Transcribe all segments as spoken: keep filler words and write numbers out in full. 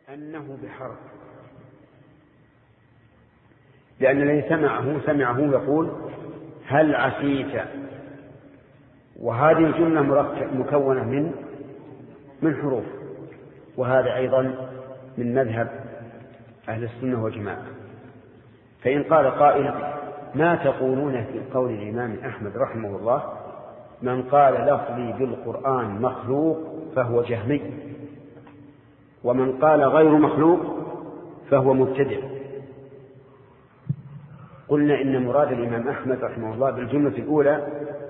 أنه بحرف، لأن الذي سمعه سمعه يقول هل عسيت، وهذه الجملة مكونة من من حروف، وهذا أيضا من مذهب أهل السنة والجماعة. فإن قال قائل ما تقولون في قول الإمام أحمد رحمه الله من قال لفظي بالقرآن مخلوق فهو جهمي، ومن قال غير مخلوق فهو مبتدع؟ قلنا إن مراد الإمام أحمد رحمه الله بالجملة الأولى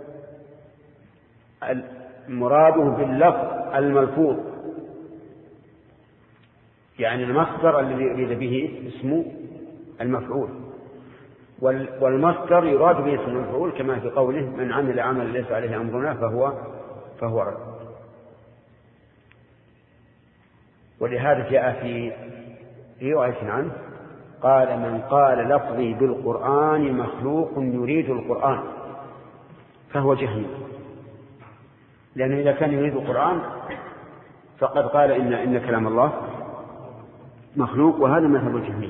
مراده باللفظ الملفوظ، يعني المصدر الذي يريد به اسمه المفعول، والمصدر يراد به اسم المفعول كما في قوله من عمل عملا ليس عليه أمرنا فهو فهو رد. ولهذا جاء في رواية عنه قال من قال لفظي بالقرآن مخلوق يريد القرآن فهو جهمي، لأنه إذا كان يريد القرآن فقد قال إن, إن كلام الله مخلوق، وهذا مذهب الجهمية.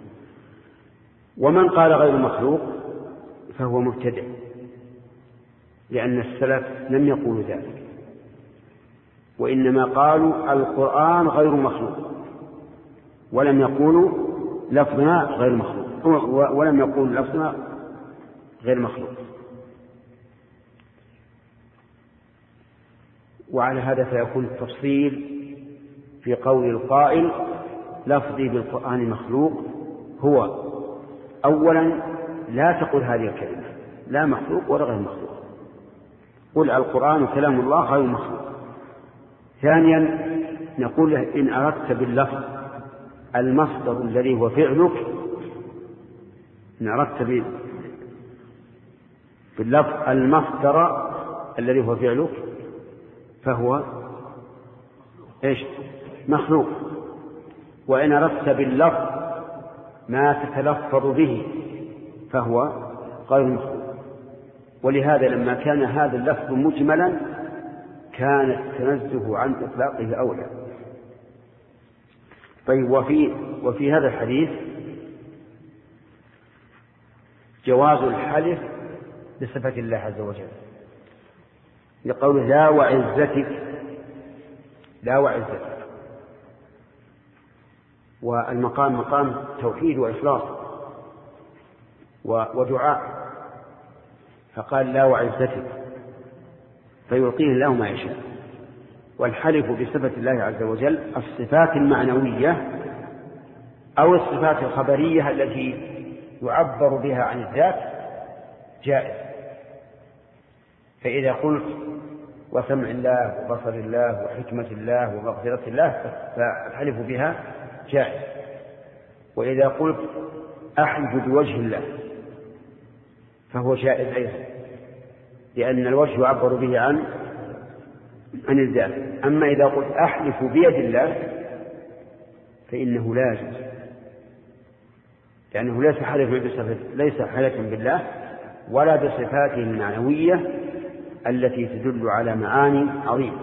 ومن قال غير مخلوق فهو مبتدع، لأن السلف لم يقولوا ذلك، وإنما قالوا القرآن غير مخلوق، ولم يقولوا لفظنا غير مخلوق، ولم يقولوا لفظنا غير مخلوق. وعلى هذا فيكون التفصيل في قول القائل لفظي بالقرآن مخلوق هو أولا لا تقل هذه الكلمة لا مخلوق ولا غير مخلوق، قل القرآن كلام الله غير مخلوق. ثانيا نقول له إن أردت باللفظ المصدر الذي هو فعلك، إن أردت باللفظ المصدر الذي هو فعلك فهو إيش مخلوق، وإن أردت باللفظ ما تتلفظ به فهو غير مخلوق. ولهذا لما كان هذا اللفظ مجملا كان التنزه عن إطلاقه أولى. طيب وفي, وفي هذا الحديث جواز الحلف بصفة الله عز وجل، لقول لا وعزتك لا وعزتك، والمقام مقام توحيد وإخلاص ودعاء، فقال لا وعزتك فيعطيه الله ما يشاء. والحلف بصفة الله عز وجل الصفات المعنوية أو الصفات الخبرية التي يعبر بها عن الذات جائز. فإذا قلت وسمع الله وبصر الله وحكمة الله ومغفرة الله فالحلف بها جائز. وإذا قلت أحلف بوجه الله فهو جائز أيضا، لأن الوجه يعبر به عن عن الذات. أما إذا قلت أحلف بيد الله فإنه لا يجوز، لأنه ليس حلف بصفة ليس حلفا بالله ولا بصفاته المعنوية التي تدل على معاني عظيمة.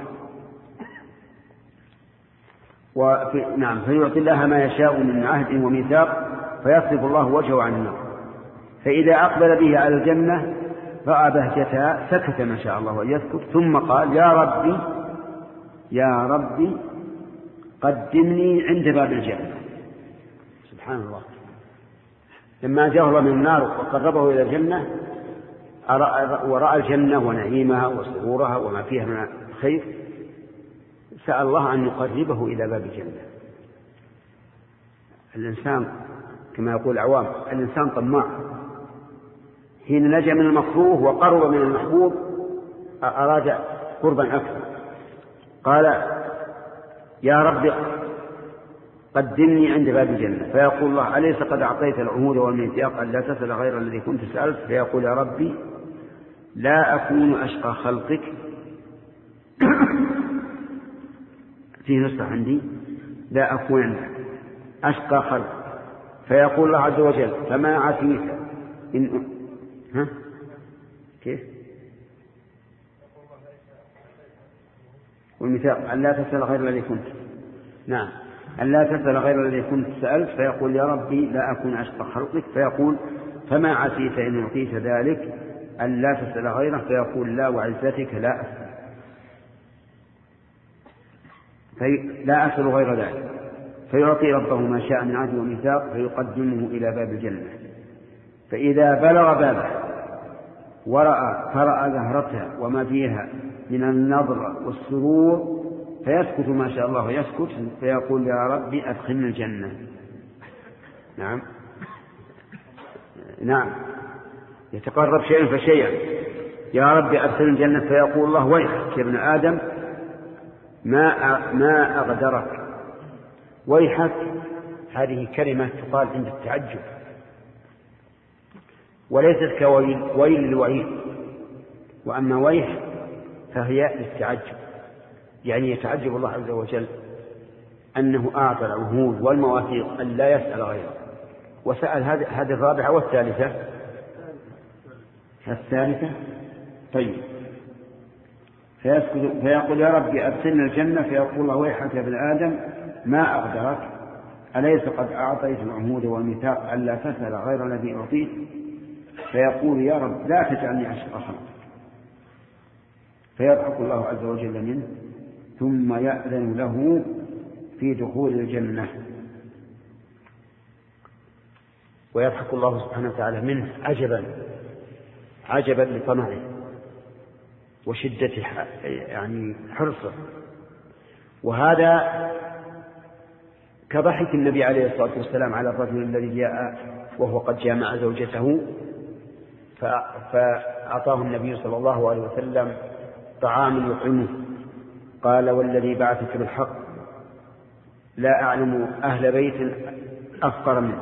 وفي نعم فيعطي الله ما يشاء من عهد وميثاق فيصرف الله وجهه عن النار، فإذا أقبل به على الجنة رأى بهجتها سكت ما شاء الله أن يسكت، ثم قال يا ربي يا ربي قدمني عند باب الجنة. سبحان الله، لما جهر من النار وقربه إلى الجنة ورأى الجنة ونعيمها وسرورها وما فيها من الخير سأل الله أن يقربه إلى باب الجنة. الإنسان كما يقول العوام الإنسان طماع، حين نجا من المكروه وقرب من المحبوب أراد قربا أكثر، قال يا رب قدمني عند باب الجنة، فيقول الله أليس قد أعطيت العهود والميثاق أن لا تسأل غير الذي كنت سألت؟ فيقول يا ربي لا أكون أشقى خلقك فيه نصح عندي لا أكون أشقى خلق. فيقول الله عز وجل فما عسيت إن ها كيف والميثاق أن لا تسأل غير الذي كنت. نعم أن لا تسأل غير الذي كنت سألت، فيقول يا ربي لا أكون أشقى خلقك، فيقول فما عسيت إن أعطيت ذلك أن لا تسأل غيره، فيقول لا وعزتك لا أسأل، في لا أسأل غير ذلك، فيعطي ربه ما شاء من عهد وميثاق، فيقدمه إلى باب الجنة. فإذا بلغ بابه ورأى فرأى زهرتها وما فيها من النظر والسرور، فيسكت ما شاء الله يسكت، فيقول يا ربي أدخلني الجنة. نعم نعم يتقرب شيئا فشيئا، يا ربي أدخلني الجنة، فيقول الله ويحك يا ابن آدم ما ما أغدرك. ويحك هذه كلمة تقال عند التعجب، وليست كويل ويل الوعيد، وأما ويح فهي للتعجب، يعني يتعجب الله عز وجل أنه أعطى العهود والمواثيق أن لا يسأل غيره. وسأل هذه الرابعة والثالثة الثالثة طيب فيقول يا ربي أدخلنا الجنة، فيقول الله ويحك يا ابن آدم ما أقدرك، أليس قد أعطيت العهود والميثاق ألا تسأل غير الذي أعطيت؟ فيقول يا رب لا تجعلني أشقى خلقك، فيضحك الله عز وجل منه، ثم يأذن له في دخول الجنة. ويضحك الله سبحانه وتعالى منه عجبا عجبا لطمعه وشدة يعني حرصه. وهذا كضحك النبي عليه الصلاة والسلام على الرجل الذي جاء وهو قد جامع زوجته، فأعطاه النبي صلى الله عليه وسلم طعام يطعمه، قال والذي بعثك بالحق لا أعلم أهل بيت أفقر منه،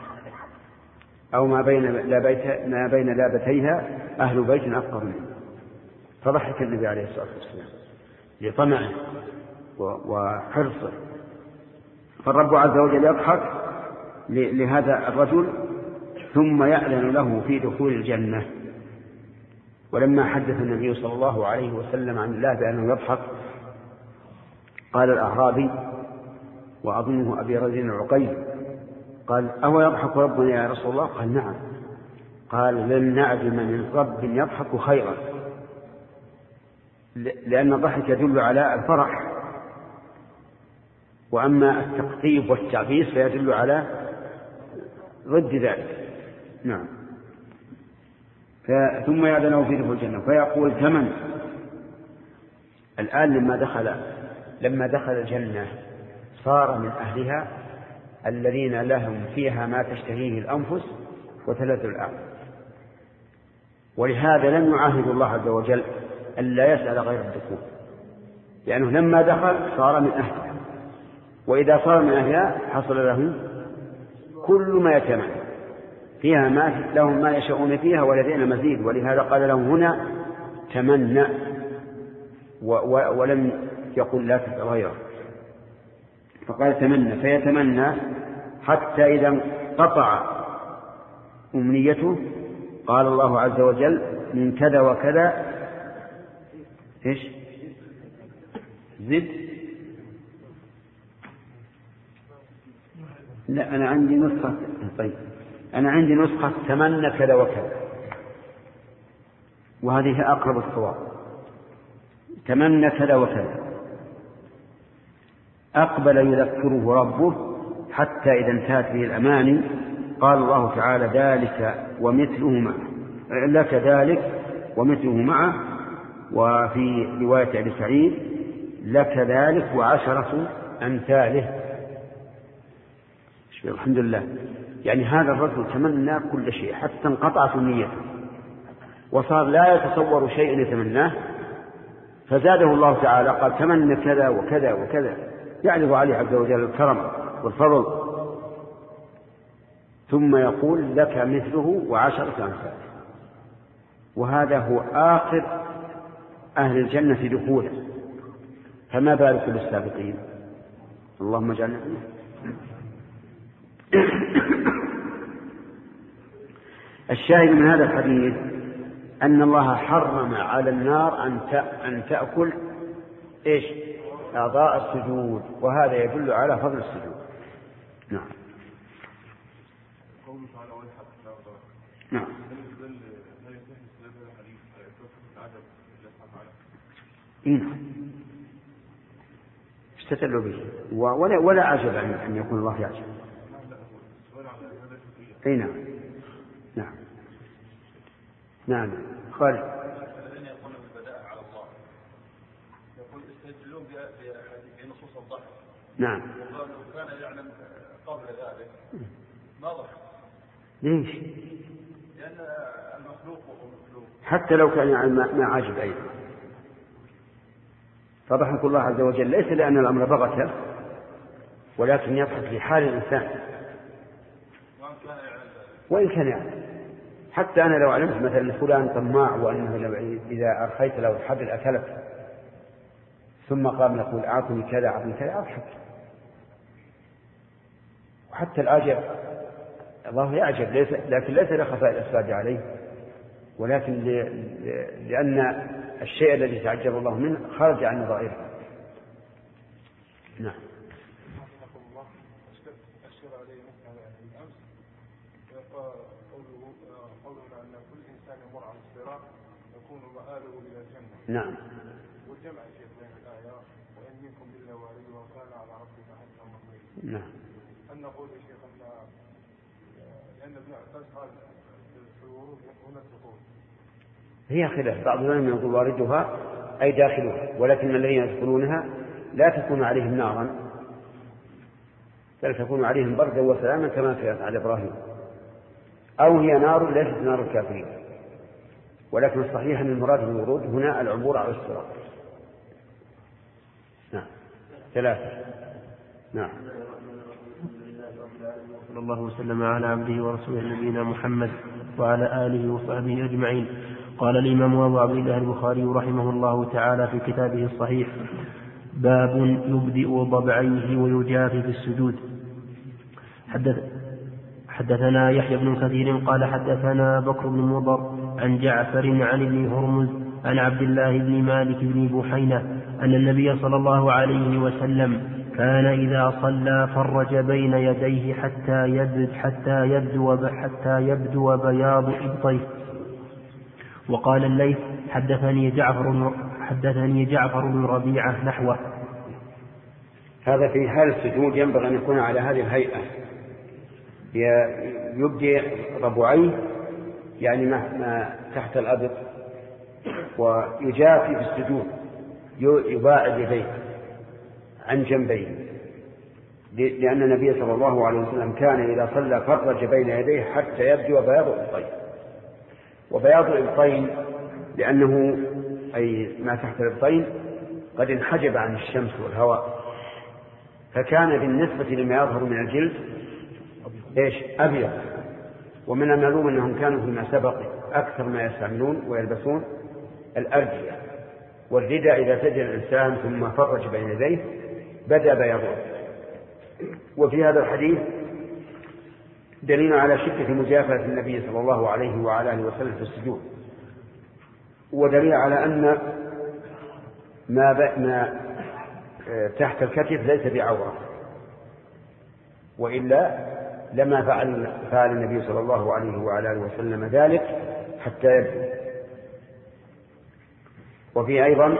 أو ما بين لا بيت ما بين لابتيها أهل بيت أفقر منه. فضحك النبي عليه الصلاة والسلام لطمعه وحرصه. فالرب عز وجل يضحك لهذا الرجل، ثم يأذن له في دخول الجنة. ولما حدث النبي صلى الله عليه وسلم عن الله بأنه يضحك، قال الأعرابي وأظنه أبي رزين العقيل قال أهو يضحك ربنا يا رسول الله؟ قال نعم. قال لن نعدم من رب يضحك خيرا، لأن الضحك يدل على الفرح، وأما التقطيب والتعبيس فيدل على ضد ذلك. نعم. ثم يأذنه في دخول الجنة، فيقول ثمن. الآن لما دخل لما دخل الجنة صار من أهلها الذين لهم فيها ما تشتهيه الأنفس وتلذ الأعين. ولهذا لم يعاهد الله عز وجل ألا يسأل غير الدخول، لأنه لما دخل صار من أهلها، وإذا صار من أهلها حصل له كل ما يتمنى فيها، ما لهم ما يشاءون فيها ولدينا مزيد. ولهذا قال لهم هنا تمنى، ولم يقل لا تسأل غيره، فقال تمنى، فيتمنى حتى إذا انقطع أمنيته قال الله عز وجل من كذا وكذا إيش زد. لا أنا عندي نسخة، طيب أنا عندي نسخة تمنى كذا وكذا، وهذه أقرب الصواب. تمنى كذا وكذا، أقبل يذكره ربه حتى إذا انتهت به الأماني قال الله تعالى ذلك ومثله معه، لك ذلك ومثله معه. وفي رواية أبي سعيد لك ذلك وعشرة أمثاله. الحمد لله. يعني هذا الرجل تمنى كل شيء حتى انقطعت نيته وصار لا يتصور شيء يتمناه، فزاده الله تعالى قال تمنى كذا وكذا وكذا، يعرض عليه عز وجل الكرم والفضل، ثم يقول لك مثله وعشرة أمثاله. وهذا هو آخر أهل الجنة دخولا، فما بالك بالسابقين؟ اللهم اجعلنا. الشاهد من هذا الحديث أن الله حرم على النار أن أن تأكل إيش أعضاء السجود، وهذا يدل على فضل السجود. نعم. نعم. إيه. استدلوا به ولا ولا عجب أن يكون الله يعجب. أي نعم. نعم. نعم. خالد. الذين يقولون بالبداء على الله يقول يستدلون بنصوص الضحك. نعم. وقالوا كان يعلم قبل ذلك ما ضحك. ليش؟ لأن المخلوق وهو مخلوق. حتى لو كان يعلم ما عاجب أيضا. فضحك الله عز وجل ليس لأن الأمر بغته، ولكن يضحك لحال الإنسان وإن كان يعلم. حتى أنا لو علمت مثلا فلان طماع وأنه إذا أرخيت له الحبل أكلت، ثم قام يقول أعطني كذا أعطني كذا، أضحك. وحتى العجب الله يعجب، ليس لكن ليس لخفاء الأسباب عليه، ولكن لأن الشيء الذي تعجب الله منه خرج عن نظائره. نعم. نعم. والجمع شيخ بين الآية وإن منكم إلا واردها وكان على ربك حتما مقضيا. نعم. أن نقول يا شيخ أن لأن ابن عباس قال في الورود هنا الدخول. هي خلاف، بعض العلماء يقول واردها أي داخلها، ولكن الذين يدخلونها لا تكون عليهم نارا بل تكون عليهم بردا وسلاما كما كانت على إبراهيم، أو هي نار ليست نار الكافرين. ولكن الصحيح أن المراد بالورود هنا العبور على الصراط. نعم. ثلاثة. نعم. صلى الله وسلم على عبده ورسوله نبينا محمد وعلى آله وصحبه أجمعين. قال الإمام أبو عبد الله البخاري رحمه الله تعالى في كتابه الصحيح: باب يبدئ ضبعيه ويجافي في السجود. حدث حدثنا يحيى بن كثير قال حدثنا بكر بن مضر عن جعفر عن ابن هرمز عن عبد الله بن مالك بن بحينة أن النبي صلى الله عليه وسلم كان إذا صلى فرج بين يديه حتى يبدو حتى يبدو حتى يبدو بياض إبطيه. وقال الليث حدثني جعفر حدثني جعفر بن ربيعة نحوه. هذا في حال السجود ينبغي أن يكون على هذه الهيئة، يبدي ضبعيه يعني ما تحت الأبط، ويجافي في السجود يباعد يديه عن جنبيه، لأن النبي صلى الله عليه وسلم كان إذا صلى فرج بين يديه حتى يبدو بياض الإبطين. وبياض الإبطين لأنه أي ما تحت الإبطين قد انحجب عن الشمس والهواء، فكان بالنسبة لما يظهر من الجلد إيش أبيض. ومن المعلوم أنهم كانوا فيما سبق أكثر ما يستعملون ويلبسون الأردية والرداء. إذا سجد الإنسان ثم فرج بين يديه بدأ بياضه. وفي هذا الحديث دليل على شدة مجافاة النبي صلى الله عليه وعلى آله وسلم في السجود، ودليل على أن ما, ما تحت الكتف ليس بعورة، وإلا لما فعل, فعل النبي صلى الله عليه وعلى آله وسلم ذلك حتى يبدو. وفي أيضا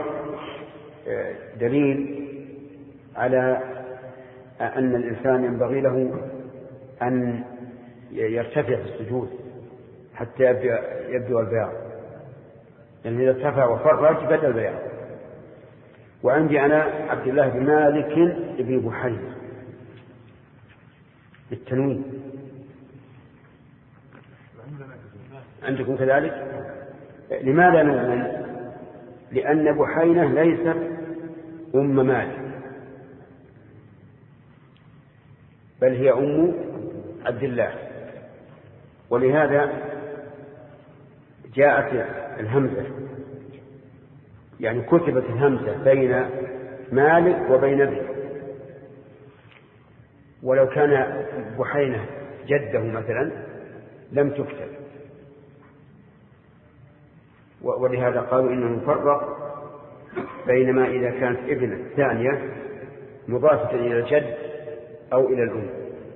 دليل على أن الإنسان ينبغي له أن يرتفع في السجود حتى يبدو البياض، يعني إذا ارتفع وفرج بدأ البياض. وعندي أنا عبد الله بن مالك بن بحينة بالتنوين، عندكم كذلك؟ لماذا نؤمن؟ لأن بحينة ليست أم مالك، بل هي أم عبد الله، ولهذا جاءت الهمزة، يعني كتبت الهمزة بين مالك وبين ابن. ولو كان بحينة جده مثلا لم تكتب، ولهذا قالوا إنه مفرق بينما إذا كانت ابن الثانية مضافة إلى الجد أو إلى الأم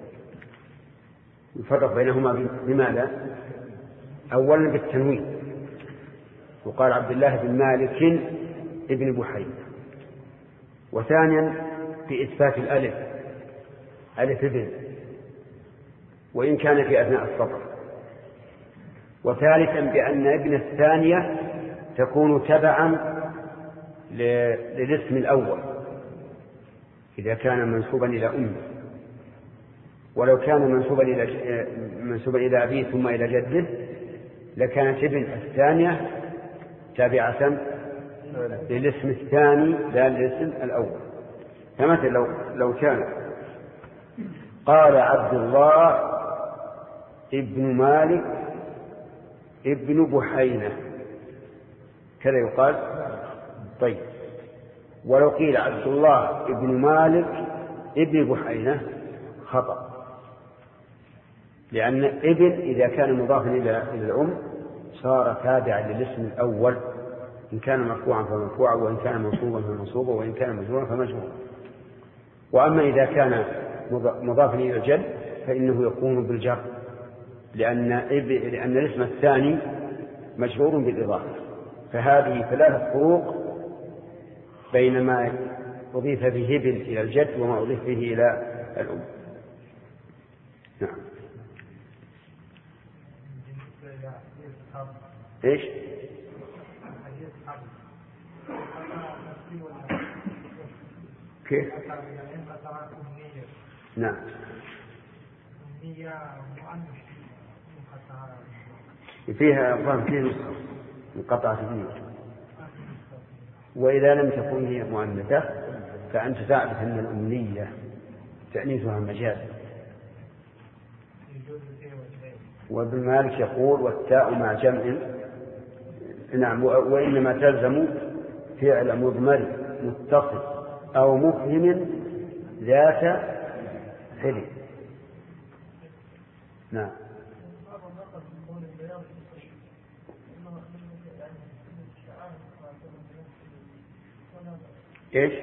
يفرق بينهما بماذا؟ أولا بالتنوين، وقال عبد الله بن مالك ابن بحي، وثانيا بإثبات الألف ألف ابن وإن كان في أثناء السطر، وثالثا بأن ابن الثانية تكون تبعا للاسم الأول إذا كان منسوبا إلى أمه، ولو كان منسوبا إلى منسوبا إلى أبيه ثم إلى جده لكانت ابن الثانية تابعة للاسم الثاني لا للاسم الأول. فمثلا لو لو كان قال عبد الله ابن مالك ابن بحينة كذا يقال. طيب ولو قيل عبد الله ابن مالك ابن بحينة خطأ، لأن ابن إذا كان مضافا إلى الأم صار تابعا للاسم الأول، إن كان مرفوعا فمرفوعا، وإن كان منصوبا فمنصوبا، وإن كان مجرورا فمجرورا. وأما إذا كان مضافا إلى الجد فإنه يكون بالجر، لأن لأن الاسم الثاني مجرور بالإضافة. فهذه ثلاثة فروق بين ما أضيف به ابن إلى الجد وما أضيف به إلى الأم. نعم. إيش؟ كيف؟ نعم. فيها أفضل فيها نسخة مقطعة النية، وإذا لم تكن هي مؤنثة فأنت تعرف أن الأمنية تأنيثها مجاز. وابن مالك يقول والتاء مع جمع نعم، وإنما تلزم فعل مضمر متصل أو مفهم ذات حل. نعم. إيش؟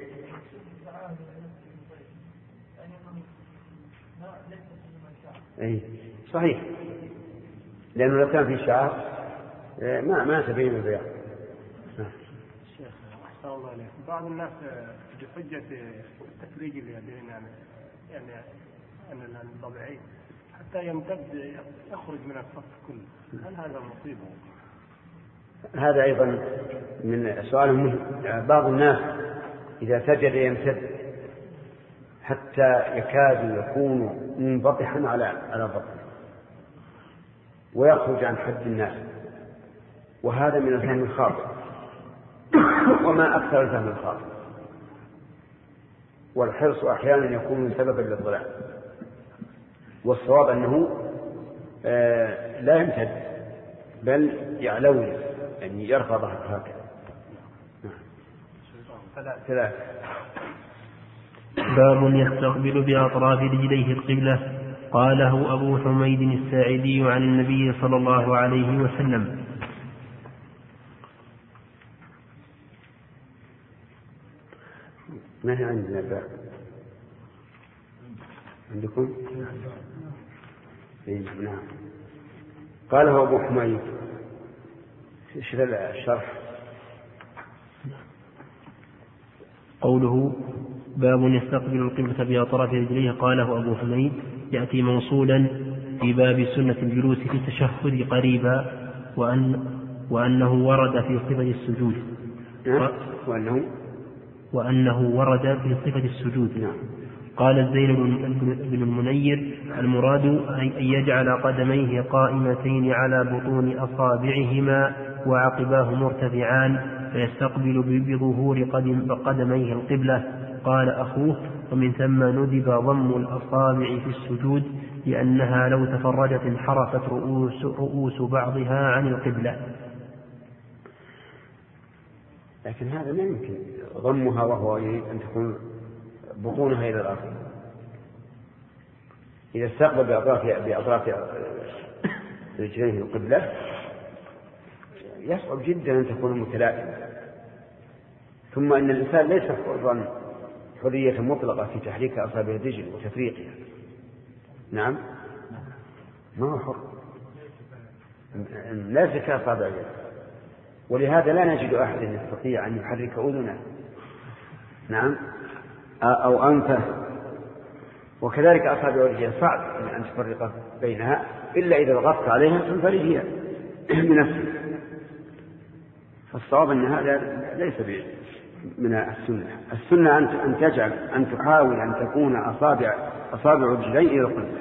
أي صحيح، لأنه لو كان في شعار ما ما تبين البيان. شيخ أحسن الله عليك، بعض الناس بحجة تفريج اليدين يعني يعني أن الضبعين حتى يمتد يخرج من الصف كله، هل هذا مصيبة؟ هذا أيضا من سؤال مهم. بعض الناس إذا سجد يمتد حتى يكاد يكون منبطحا على على بطنه ويخرج عن حد الناس، وهذا من الفهم الخاطئ، وما أكثر الفهم الخاطئ. والحرص أحيانا يكون سببا للضلال، والصواب أنه آه لا يمتد بل يعلوي، يعني يرفع ظهره هكذا. ثلاث. باب يستقبل بأطراف رجليه القبلة. قاله أبو حميد الساعدي عن النبي صلى الله عليه وسلم. ما هي عندنا باب عندكم؟ نعم. قاله أبو حميد. ايش الشرح؟ قوله باب يستقبل القبلة بأطراف رجليه، قاله أبو حميد، يأتي موصولا في باب سنة الجلوس في التشهد قريبا، وأن وأنه ورد في صفة السجود. وأنه وأنه ورد في صفة السجود. نعم. قال الزين بن المنير المراد أن يجعل قدميه قائمتين على بطون أصابعهما وعقباه مرتفعان فيستقبل بظهور قدم قدميه القبلة. قال أخوه ومن ثم ندب ضم الأصابع في السجود لأنها لو تفرجت انحرفت رؤوس, رؤوس بعضها عن القبلة. لكن هذا لا يمكن ضمها وهو أن تكون بطونها إلى الأرض. إذا استقبل بأطراف بأطراف رجليه القبلة يصعب جدا أن تكون متلائمة، ثم إن الإنسان ليس حرا حرية مطلقة في تحريك أصابع الرجل وتفريقها. نعم ما هو حر، ليس كأصابع اليد، ولهذا لا نجد أحد يستطيع أن يحرك أذنه نعم أو أنفه، وكذلك أصابع الرجل صعب أن تفرق بينها إلا إذا ضغطت عليها تنفرج هي بنفسك. فالصواب أن هذا ليس من السنة. السنة أن تجعل أن تحاول أن تكون أصابع أصابع الرجلين إلى القبلة.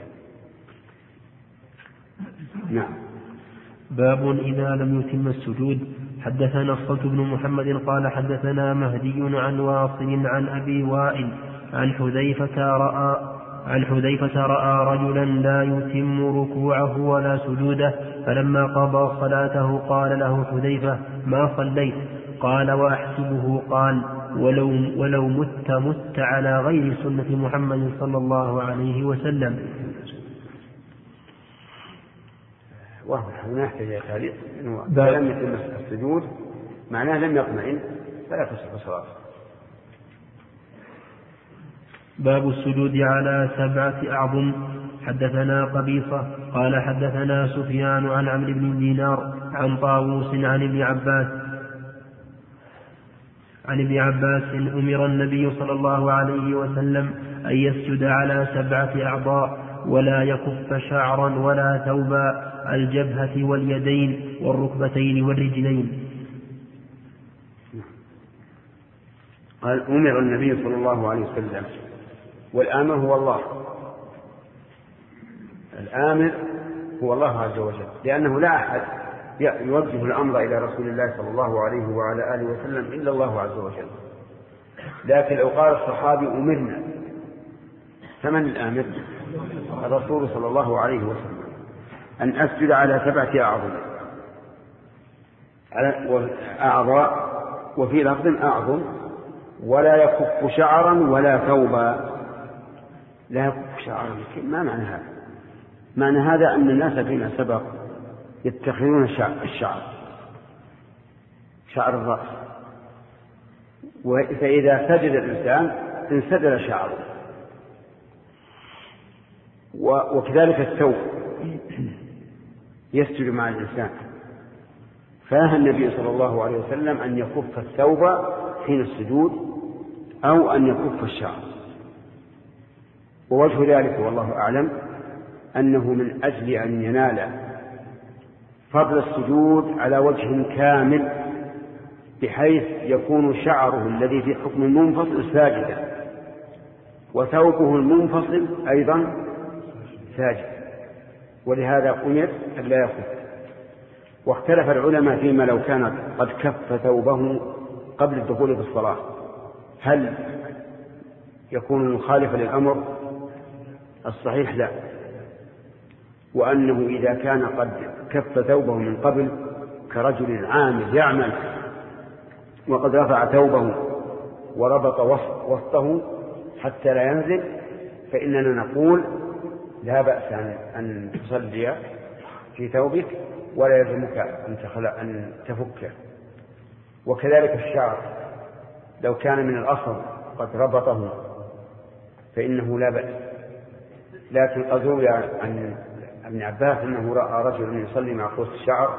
نعم. باب إذا لم يتم السجود. حدثنا الصلت بن محمد قال حدثنا مهدي عن واصل عن أبي وائل عن حذيفة رأى عن حذيفة رأى رجلا لا يتم ركوعه ولا سجوده، فلما قضى صلاته قال له حذيفة: ما صليت؟ قال: وأحسبه قال: ولو, ولو مت مت على غير سنة محمد صلى الله عليه وسلم. وهو هناك تعليق إذا لم يتم السجود معناه لم يطمئن فلا تصح صلاته. باب السجود على سبعة أعظم. حدثنا قبيصة قال حدثنا سفيان عن عمرو بن دينار عن طاووس عن ابن عباس عن ابن عباس أمر النبي صلى الله عليه وسلم أن يسجد على سبعة أعضاء ولا يكف شعرا ولا ثوبا: الجبهة واليدين والركبتين والرجلين. قال: أمر النبي صلى الله عليه وسلم، والآمر هو الله، الآمر هو الله عز وجل، لأنه لا أحد يوجه الأمر إلى رسول الله صلى الله عليه وعلى آله وسلم إلا الله عز وجل. لكن لو قال الصحابي أمرنا، فمن الآمر؟ الرسول صلى الله عليه وسلم، أن أسجد على سبعة أعظم أعضاء، وفي لفظ أعظم: ولا يكف شعرا ولا ثوبا. لا يكف شعرا، ما معنى هذا؟ معنى هذا أن الناس فيما سبق يتخذون الشعر شعر الرأس، فإذا سجد الإنسان انسدل شعره، وكذلك الثوب يسجد مع الإنسان، فنهى النبي صلى الله عليه وسلم أن يكف الثوب حين السجود أو أن يكف الشعر. ووجه ذلك والله أعلم أنه من أجل أن ينال فضل السجود على وجه كامل، بحيث يكون شعره الذي في حكم المنفصل ساجدا، وثوبه المنفصل أيضا ساجد، ولهذا أمر أن لا يكف. واختلف العلماء فيما لو كان قد كف ثوبه قبل الدخول في الصلاة، هل يكون مخالفا للأمر؟ الصحيح لا، وأنه إذا كان قد كف ثوبه من قبل كرجل عامل يعمل وقد رفع ثوبه وربط وسطه حتى لا ينزل، فإننا نقول لا بأس أن تصلي في ثوبك ولا يلزمك أن تخلع أن تفكه. وكذلك الشعر لو كان من الأصل قد ربطه فإنه لا بأس. لكن قد روي عن ابن عباس أنه رأى رجل يصلي مع قوس الشعر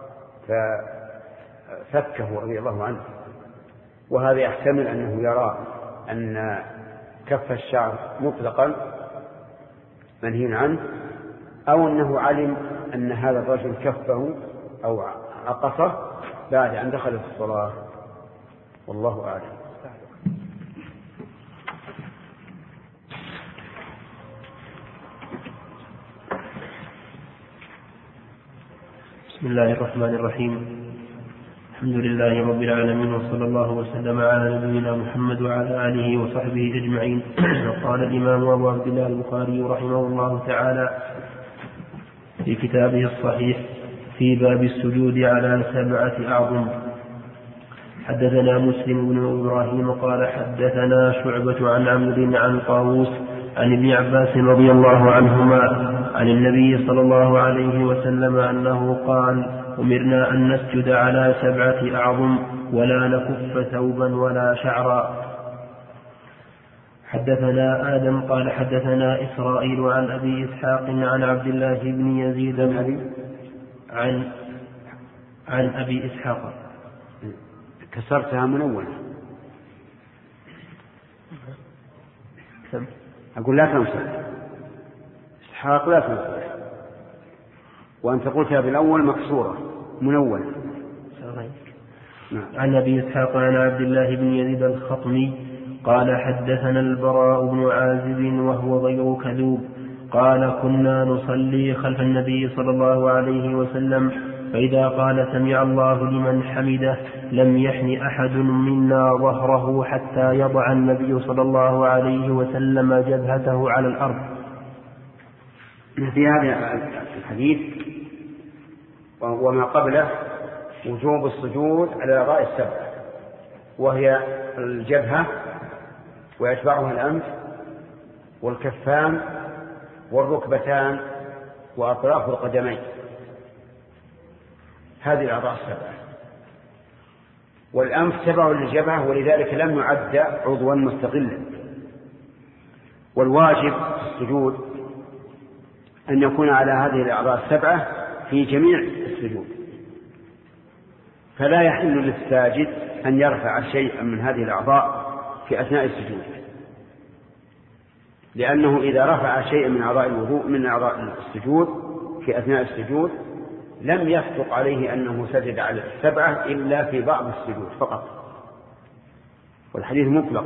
ففكه رضي الله عنه، وهذا يحتمل أنه يرى أن كف الشعر مطلقا منهي عنه، أو أنه علم أن هذا الرجل كفه أو عقصه بعد أن دخل في الصلاة، والله أعلم. بسم الله الرحمن الرحيم. الحمد لله رب العالمين، وصلى الله وسلم على نبينا محمد وعلى آله وصحبه أجمعين. قال الإمام أبو عبد الله البخاري رحمه الله تعالى في كتابه الصحيح في باب السجود على سبعة أعظم: حدثنا مسلم بن إبراهيم قال حدثنا شعبة عن عمرو عن طاووس عن ابن عباس رضي الله عنهما عن النبي صلى الله عليه وسلم أنه قال: أمرنا أن نسجد على سبعة أعظم ولا نكف ثوبا ولا شعرا. حدثنا آدم قال حدثنا إسرائيل عن أبي إسحاق عن عبد الله بن يزيد عن عن أبي إسحاق. كسرتها منونة. أقول لا تنصر إسحاق لا تنصر، وأنت قلتها بالأول مكسورة منونة. نعم. عن أبي إسحاق عن عبد الله بن يزيد الخطمي قال حدثنا البراء بن عازب وهو غير كذوب قال كنا نصلي خلف النبي صلى الله عليه وسلم فإذا قال سمع الله لمن حمده لم يحن أحد منا ظهره حتى يضع النبي صلى الله عليه وسلم جبهته على الأرض. في هذا الحديث وما قبله وجوب السجود على الأعضاء السبعة، وهي الجبهة ويتبعها الأنف والكفان والركبتان وأطراف القدمين، هذه الأعضاء السبعة. والأنف تبع للجبهة ولذلك لم يعد عضوا مستقلا. والواجب في السجود أن يكون على هذه الأعضاء السبعة في جميع السجود، فلا يحل للساجد أن يرفع شيئا من هذه الأعضاء في أثناء السجود، لأنه إذا رفع شيئا من أعضاء الوضوء من أعضاء السجود في أثناء السجود لم يصدق عليه أنه سجد على السبعة إلا في بعض السجود فقط، والحديث مطلق.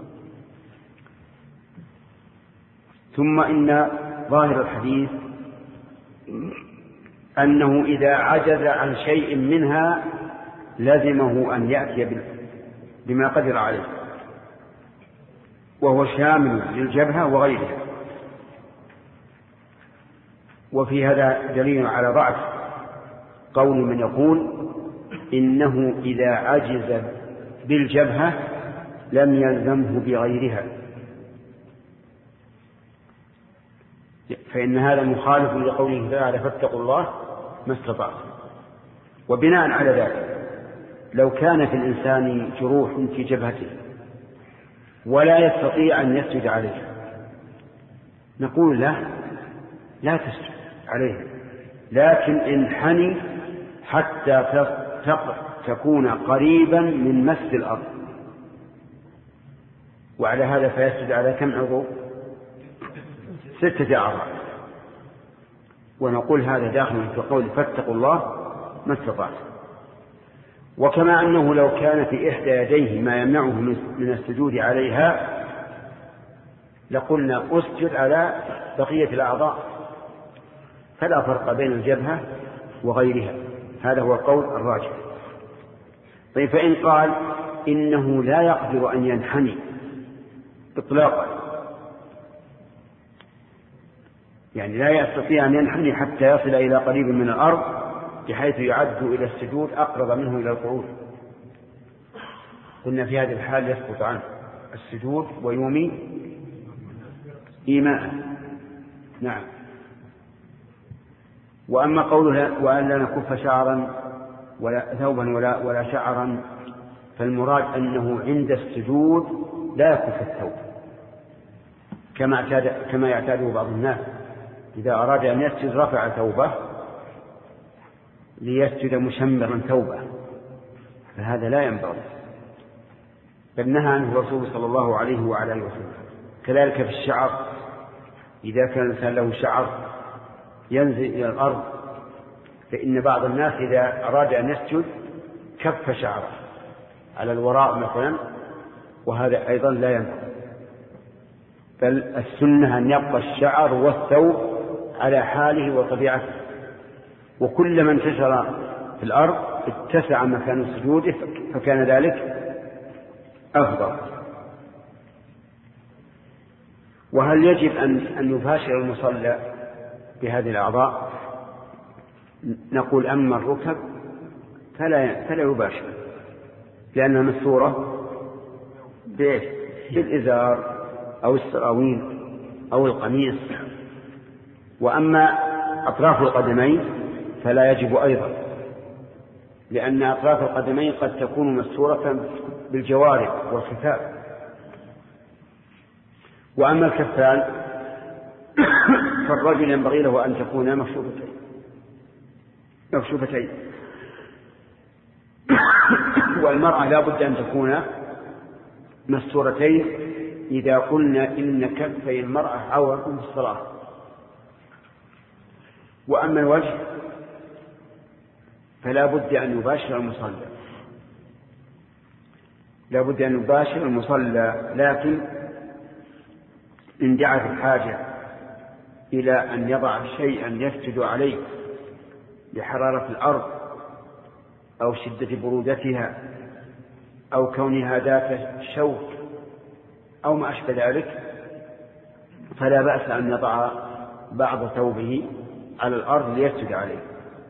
ثم إن ظاهر الحديث أنه إذا عجز عن شيء منها لزمه أن يأتي بما قدر عليه، وهو شامل للجبهة وغيرها. وفي هذا دليل على ضعف قول من يقول إنه إذا عجز بالجبهة لم يلزمه بغيرها، فإن هذا مخالف لقوله تعالى فاتقوا الله ما استطعتم. وبناء على ذلك لو كان في الإنسان جروح في جبهته ولا يستطيع أن يسجد عليه نقول له لا تسجد عليه، لكن انحني حتى تكون قريبا من مس الأرض، وعلى هذا فيسجد على كم عضو؟ ستة أعضاء. ونقول هذا داخل في قول فاتقوا الله ما استطعت. وكما أنه لو كان في إحدى يديه ما يمنعه من السجود عليها لقلنا أسجد على بقية الأعضاء، فلا فرق بين الجبهة وغيرها. هذا هو القول الراجح. طيب فإن قال إنه لا يقدر أن ينحني إطلاقا، يعني لا يستطيع أن ينحني حتى يصل إلى قريب من الأرض بحيث يعد إلى السجود أقرب منه إلى القعود، قلنا في هذه الحال يسقط عنه السجود ويومي إيماء. نعم. وأما قوله وأن لا نكف شعرا ولا ثوبا ولا, ولا شعرا فالمراد أنه عند السجود لا يكف الثوب كما اعتاد كما يعتاده بعض الناس، إذا أراد أن يسجد رفع ثوبه ليسجد مشمرا ثوبه، فهذا لا ينبغي، بل نهى عنه الرسول صلى الله عليه وعلى اله وسلم. كذلك في الشعر، إذا كان الإنسان له شعر ينزل إلى الأرض فإن بعض الناس إذا أراد أن يسجد كف شعره على الوراء مثلا، وهذا أيضا لا ينبغي، بل السنة أن يبقى الشعر والثوب على حاله وطبيعته، وكلما انتشر في الأرض اتسع مكان السجود فكان ذلك أفضل. وهل يجب أن أن يباشر المصلى بهذه الأعضاء؟ نقول أما الركب فلا فلا يباشر، لأنها مستورة بالإزار أو السراويل أو القميص. وأما أطراف القدمين فلا يجب أيضا، لأن أطراف القدمين قد تكون مستورة بالجوارب والخفاف. وأما الكفان فالرجل ينبغي له أن تكون مكشوفتين مكشوفتين والمرأة لا بد أن تكون مستورتين إذا قلنا إن كفي المرأة عورة في الصلاة. وأما الوجه فلا بد أن يباشر المصلى لا بد أن يباشر المصلى لكن إن دعت الحاجة إلى أن يضع شيئا يسجد عليه لحرارة الأرض أو شدة برودتها أو كونها ذات شوك أو ما أشبه ذلك فلا بأس أن يضع بعض ثوبه على الأرض ليسجد عليه،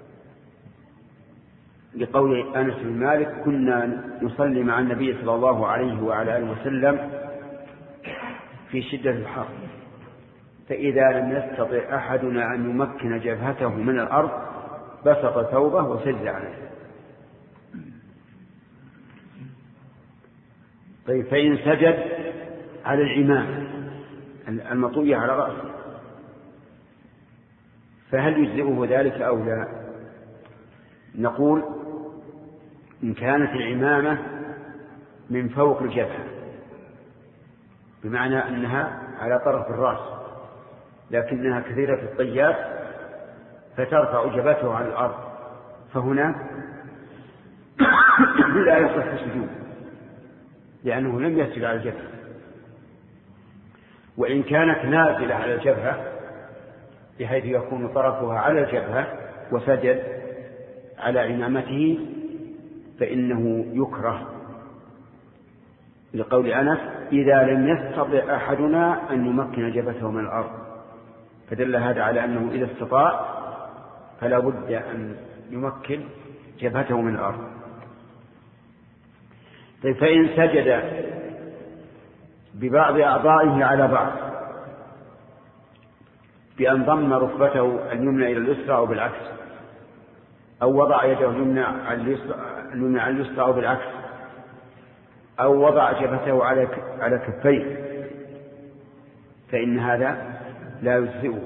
لقول أنس بن مالك كنا نصلي مع النبي صلى الله عليه وعلى آله وسلم في شدة الحر، فإذا لم يستطع أحدنا أن يمكن جبهته من الأرض بسط ثوبه وسجد عليه. طيب فإن سجد على العمامة المطوية على رأسه فهل يجزئه ذلك أو لا؟ نقول إن كانت العمامة من فوق الجبهة بمعنى أنها على طرف الرأس لكنها كثيرة الطيات فترفع جبهته على الأرض فهنا لا يصح السجود لأنه لم يسجد على الجبهة. وإن كانت نازلة على الجبهة بحيث يكون طرفها على الجبهة وسجد على عمامته فإنه يكره، لقول أنس إذا لم يستطع أحدنا أن يمكن جبهته من الأرض، فدل هذا على أنه إذا استطاع فلا بد أن يمكن جبهته من الأرض. طيب فإن سجد ببعض أعضائه على بعض بأن ضم ركبته اليمنى إلى اليسرى أو بالعكس، أو وضع يده اليمنى على اليسرى أو بالعكس، أو وضع جبهته على على كفيه، فإن هذا لا يجزئه.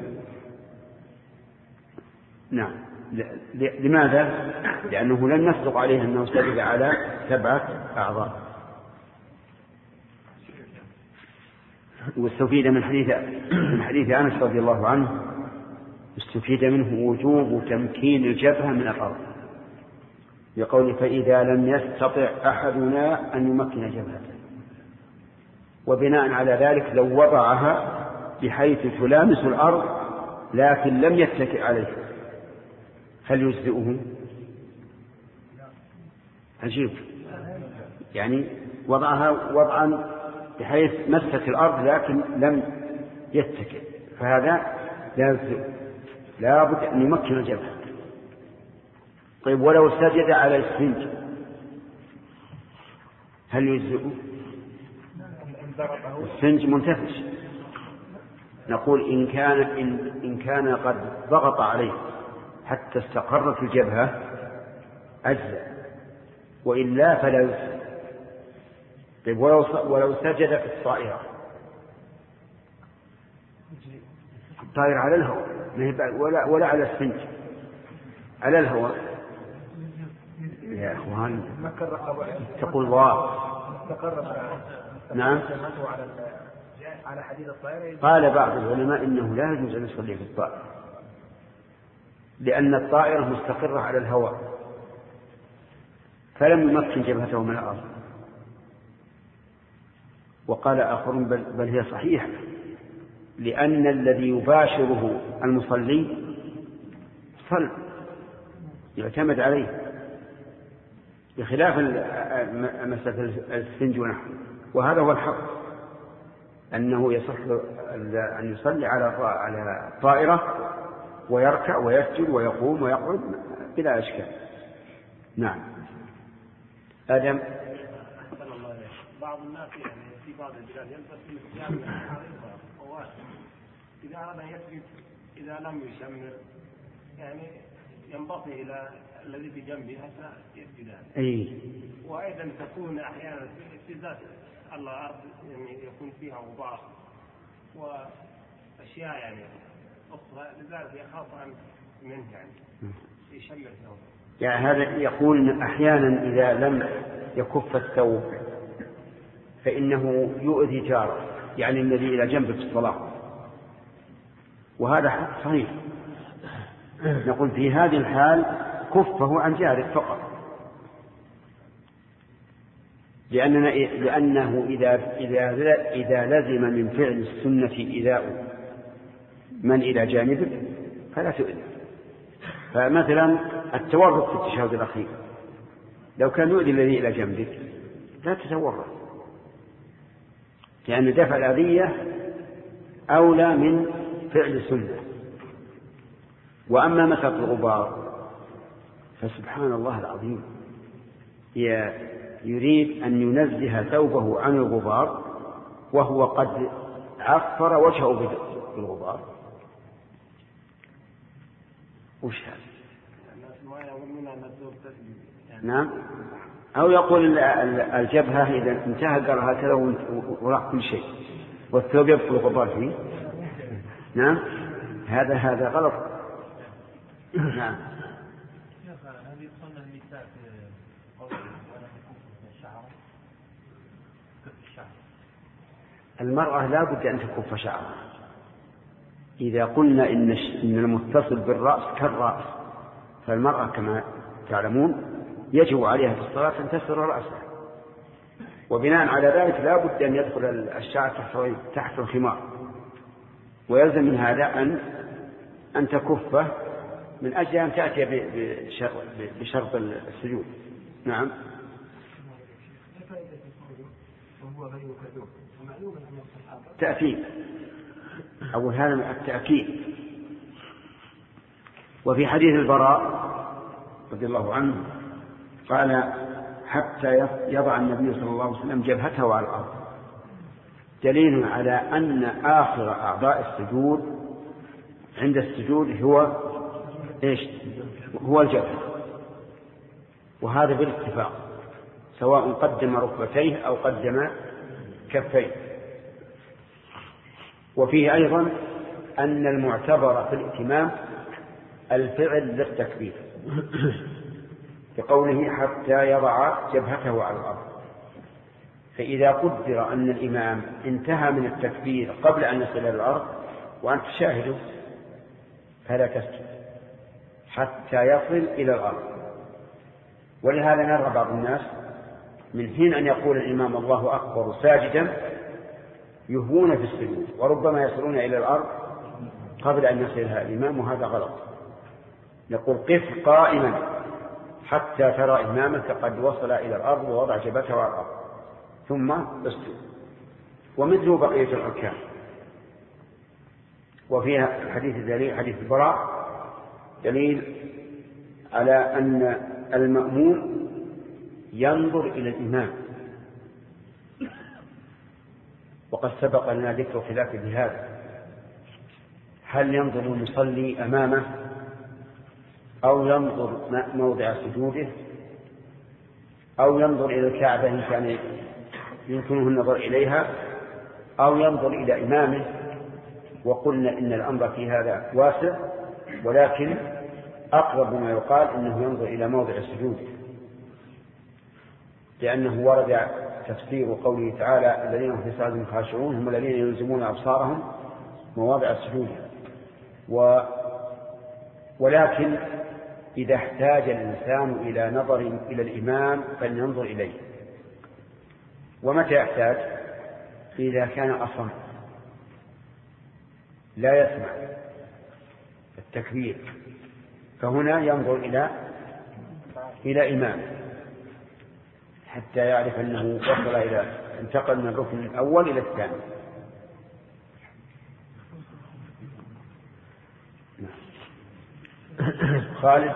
نعم. لماذا؟ لأنه لم يصدق عليه أنه سجد على سبعة أعضاء. واستفيد من حديث من حديث أنس رضي الله عنه استفيد منه وجوب تمكين الجبهة من الأرض، يقول فإذا لم يستطع أحدنا أن يمكن جبهته، وبناء على ذلك لو وضعها بحيث تلامس الأرض لكن لم يتكئ عليه هل يجزئه؟ عجيب، يعني وضعها وضعا بحيث مست الأرض لكن لم يتكئ، فهذا لا يجزئه، لا بد أن يمكن الجبهة. طيب ولو سجد على السنج هل يجزئه؟ السنج منتفش، نقول إن كان إن, إن كان قد ضغط عليه حتى استقرت الجبهة أجزأ، وإلا فلا يجزئ. طيب ولو ولو سجد في الطائرة، الطائرة على الهواء ولا ولا على السنج، على الهواء. يا اخوان اتقوا الله. نعم. قال بعض العلماء انه لا يجوز ان يصلي في الطائرة لان الطائرة مستقرة على الهواء فلم يمكن جبهته من الارض. وقال آخرون بل, بل هي صحيحة، لأن الذي يباشره المصلي صلب يعتمد عليه، بخلاف مسألة السنج ونحوه. وهذا هو الحق، أنه يصح أن يصلي على طائرة ويركع ويسجد ويقوم ويقعد بلا إشكال. نعم. آدم. بعض الناس يعني في بعض البلاد يلبس مثياب قوات، إذا أراد أن يسجد إذا لم يشمر يعني ينبغي إلى الذي في جنبها يسجدان. أي. وأيضا تكون أحيانا في ذات الأرض يعني يكون فيها غبار وأشياء يعني أخرى، لذلك يخاف أن منه يعني يشمل ثوبه. يعني هذا يقول إن أحيانا إذا لم يكف الثوب فإنه يؤذي جاره، يعني الذي إلى جنبه في الصلاة، وهذا صحيح. نقول في هذه الحال كفه عن جارك فقط، لأننا لأنه إذا إذا إذا لزم من فعل السنة إيذاء من إلى جانبك فلا تؤذي. فمثلا التورط في التشهد الأخير لو كان يؤذي الذي إلى جنبك لا تتورط، لأن دفع الأذية أولى من فعل السنة. وأما مسح الغبار فسبحان الله العظيم يريد أن ينزه ثوبه عن الغبار وهو قد عفر وجهه بالغبار. وش هذا؟ نعم. أو يقول الجبهة إذا انتهى قال هكذا وراح كل شيء والثوب يبقى الغبار فيه. نعم هذا هذا غلط. نعم. هل يصلى النساء في قوله ولا تكف شعره؟ كف الشعر. المرأة لا بد أن تكف شعرها. إذا قلنا إن إن المتصل بالرأس كالرأس، فالمرأة كما تعلمون يجب عليها في الصلاة أن تستر رأسها، وبناء على ذلك لا بد أن يدخل الشعر تحت الخمار، ويلزم من هذا أن أن تكفه من أجل أن تأتي بشرط السجود. نعم. تأكيد أول هذا التأكيد. وفي حديث البراء رضي الله عنه قال حتى يضع النبي صلى الله عليه وسلم جبهته على الأرض، دليل على أن آخر أعضاء السجود عند السجود هو إيش؟ هو الجبهة، وهذا بالاتفاق سواء قدم ركبتيه أو قدم كفيه. وفيه أيضا أن المعتبر في الائتمام الفعل للتكبير بقوله حتى يضع جبهته على الأرض. فإذا قدر أن الإمام انتهى من التكبير قبل أن يصل إلى الأرض وأنت شاهده فلا تسجد حتى يصل إلى الأرض. ولهذا نرى بعض الناس من حين أن يقول الإمام الله أكبر ساجدا يهوون في السجود، وربما يصلون إلى الأرض قبل أن يصلها الإمام، وهذا غلط. يقول قف قائما حتى ترى إمامك قد وصل إلى الأرض ووضع جبهته على الأرض ثم اسجد، ومثله بقية الأركان. وفيها الحديث الدليل حديث البراء دليل على أن المأموم ينظر إلى الإمام، وقد سبق لنا ذكر خلاف بهذا، هل ينظر المصلي أمامه أو ينظر موضع سجوده أو ينظر إلى الكعبة إن كان يمكنه النظر إليها أو ينظر إلى إمامه. وقلنا إن الأمر في هذا واسع، ولكن أقرب ما يقال إنه ينظر إلى موضع السجود، لأنه ورد تفسير قوله تعالى الذين هم في صلاتهم خاشعون هم الذين يلزمون أبصارهم مواضع السجود. و... ولكن إذا احتاج الإنسان إلى نظر إلى الإمام فلينظر إليه. ومتى يحتاج؟ إذا كان أصم لا يسمع التكبير، فهنا ينظر إلى إلى إمامه حتى يعرف أنه وصل إلى انتقل من الركن الأول إلى الثاني. خالد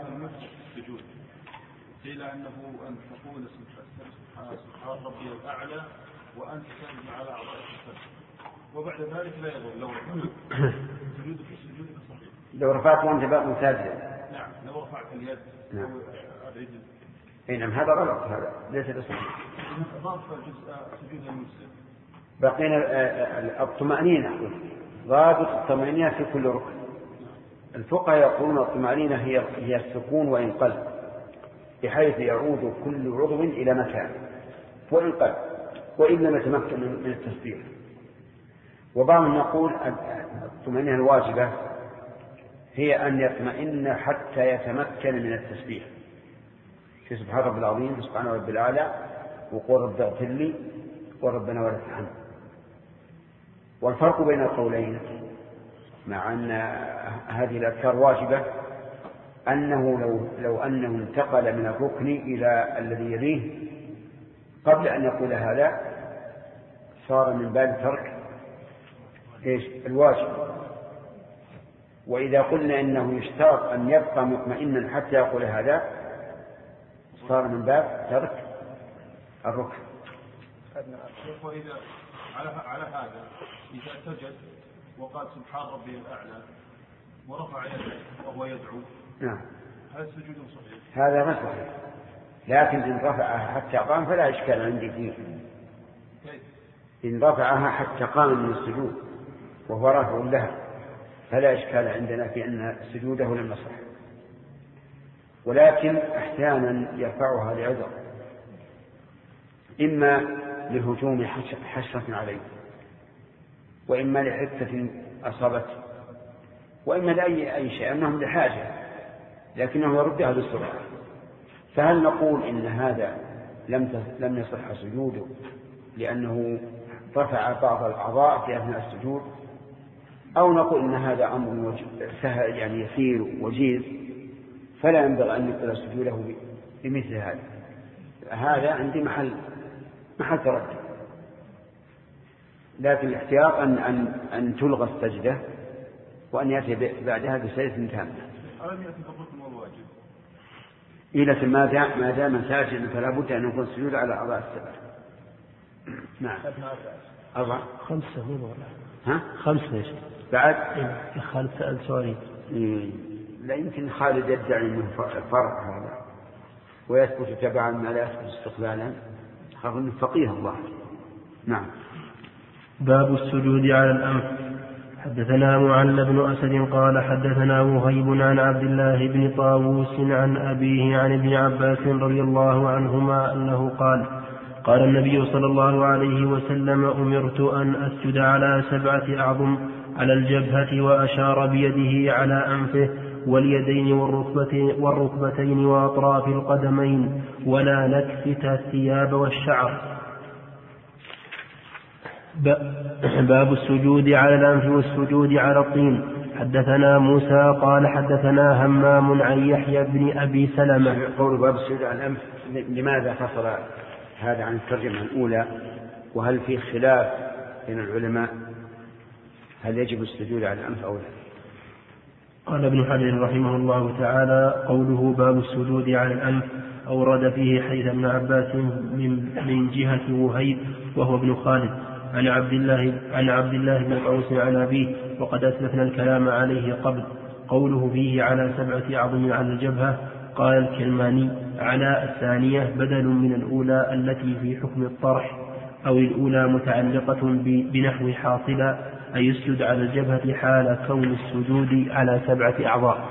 قيل أنه أن تقول سبحان ربي الأعلى وأنت تسجد على أعضاء الجسد، وبعد ذلك لا يضر لو سجود في سجودك صحيح. لو رفعت وأنت بقى مساجدا. نعم لو رفعت اليد نعم. أو الرجل. اي نعم هذا غلط، هذا ليس بصحيح. ضاف جزء سجود المسلم. بقينا الطمأنينة، ضابط الطمأنينة في كل ركن. الفقهاء يقولون الطمأنينة هي هي السكون وإن قل، بحيث يعود كل عضو إلى مكان وإن قل وإن لم يتمكن من التسبيح. وبعضهم يقول الطمأنينة الواجبة هي أن يطمئن حتى يتمكن من التسبيح، في سبحان رب العظيم سبحان رب الأعلى وقول رب اغفر لي وربنا ولك الحمد. والفرق بين القولين مع أن هذه الأذكار واجبة أنه لو, لو أنه انتقل من الركن إلى الذي يليه قبل أن يقول هذا صار من باب ترك إيش الواجب. وإذا قلنا إنه يشترط أن يبقى مطمئنا حتى يقول هذا صار من باب ترك الركن. وإذا على على هذا إذا سجد وقال سبحان ربي الأعلى ورفع يده وهو يدعو، نعم هذا سجود صحيح. هذا ما صحيح، لكن إن رفعها حتى قام فلا إشكال عندي فيه. إن رفعها حتى قام من السجود وهو رافع لها فلا إشكال عندنا في أن سجوده لم يصح. ولكن أحيانا يرفعها لعذر، إما لهجوم حشرة عليه، وإما لحتة أصابته، وإما لأي أي شيء، أنهم لحاجة لكنه يردها بالسرعة. فهل نقول إن هذا لم لم يصح سجوده لأنه رفع بعض الأعضاء في أثناء السجود، أو نقول إن هذا أمر سهل يعني يسير وجيز فلا ينبغي أن يقبل سجوده بمثل هذا؟ هذا عندي محل محل تردد. لكن الاحتياط أن أن أن تلغى السجدة وأن يأتي بعدها بسجدة تامة. ألم يأتي بالركن والواجب؟ إلى ما دام ما دام ساجدا فلا بد أن يكون السجود على أعضاء السبع. نعم. أربعة. خمسة مو ولا؟ ها؟ خمسة إيش؟ بعد؟ يا خالد سأل سؤالين. لا يمكن خالد يدعي أنه فرع هذا ويثبت تبعا ما لا يثبت استقلالا، خاف أنه فقيه الله. نعم. باب السجود على الأنف. حدثنا معل بن أسد قال حدثنا وهيب عن عبد الله بن طاووس عن أبيه عن ابن عباس رضي الله عنهما أنه قال قال النبي صلى الله عليه وسلم أمرت أن أسجد على سبعة أعظم على الجبهة وأشار بيده على أنفه واليدين والركبتين وأطراف القدمين ولا نكفت الثياب والشعر. باب السجود على الأنف والسجود على الطين. حدثنا موسى قال حدثنا همام عن يحيى بن أبي سلمة. قول باب السجود على الأنف، لماذا فصل هذا عن الترجمة الأولى؟ وهل في خلاف بين العلماء هل يجب السجود على الأنف أو لا؟ قال ابن حجر رحمه الله تعالى قوله باب السجود على الأنف أورد فيه حديث ابن عباس من, من جهة وهيب وهو ابن خالد عن عبد الله عن عبد الله بن قوس عن أبيه، وقد أسلفنا الكلام عليه قبل. قوله فيه على سبعة أعظم على الجبهة، قال الكلماني على الثانية بدل من الأولى التي في حكم الطرح، أو الأولى متعلقة بنحو حاصلة، أي يسجد على الجبهة حال كون السجود على سبعة أعضاء.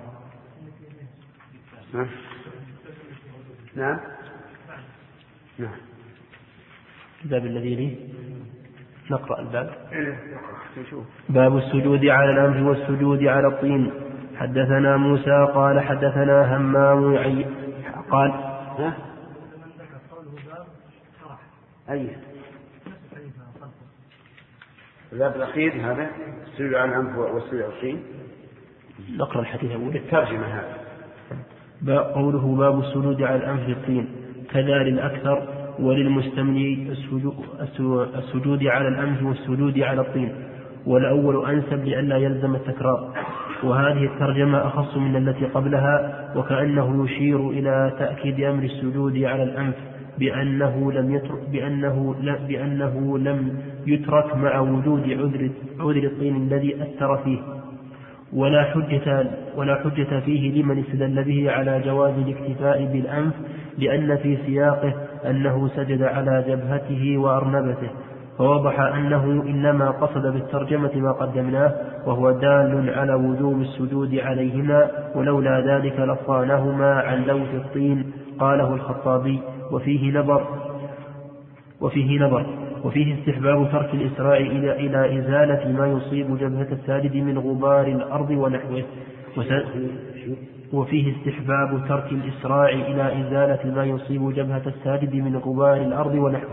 نعم نعم. الباب الذي ليه نقرأ الباب. باب السجود على الأنف والسجود على الطين. حدثنا موسى قال حدثنا همام عي قال ها؟ أي الباب الأخير هذا السجود على الأنف والسجود على الطين. نقرأ الحديث أول الترجمة هذا. قوله باب السجود على الأنف والطين كذا للأكثر وللمستملي السجود على الأنف والسجود على الطين، والأول أنسب لئلا يلزم التكرار. وهذه الترجمة أخص من التي قبلها، وكأنه يشير إلى تأكيد أمر السجود على الأنف بأنه لم يترك, بأنه بأنه لم يترك مع وجود عذر, عذر الطين الذي أثر فيه. ولا حجة, ولا حجة فيه لمن استدل به على جواز الاكتفاء بالأنف، لأن في سياقه أنه سجد على جبهته وأرنبته، فوضح أنه إنما قصد بالترجمة ما قدمناه، وهو دال على وجوب السجود عليهما، ولولا ذلك لصانهما عن لوث الطين. قاله الخطابي. وفيه نظر وفيه نظر وفيه استحباب ترك الإسراع إلى إلى إزالة ما يصيب جبهة الساجد من غبار الأرض ونحوه. وفيه استحباب ترك الإسراع إلى إزالة ما يصيب جبهة الساجد من غبار الأرض ونحوه.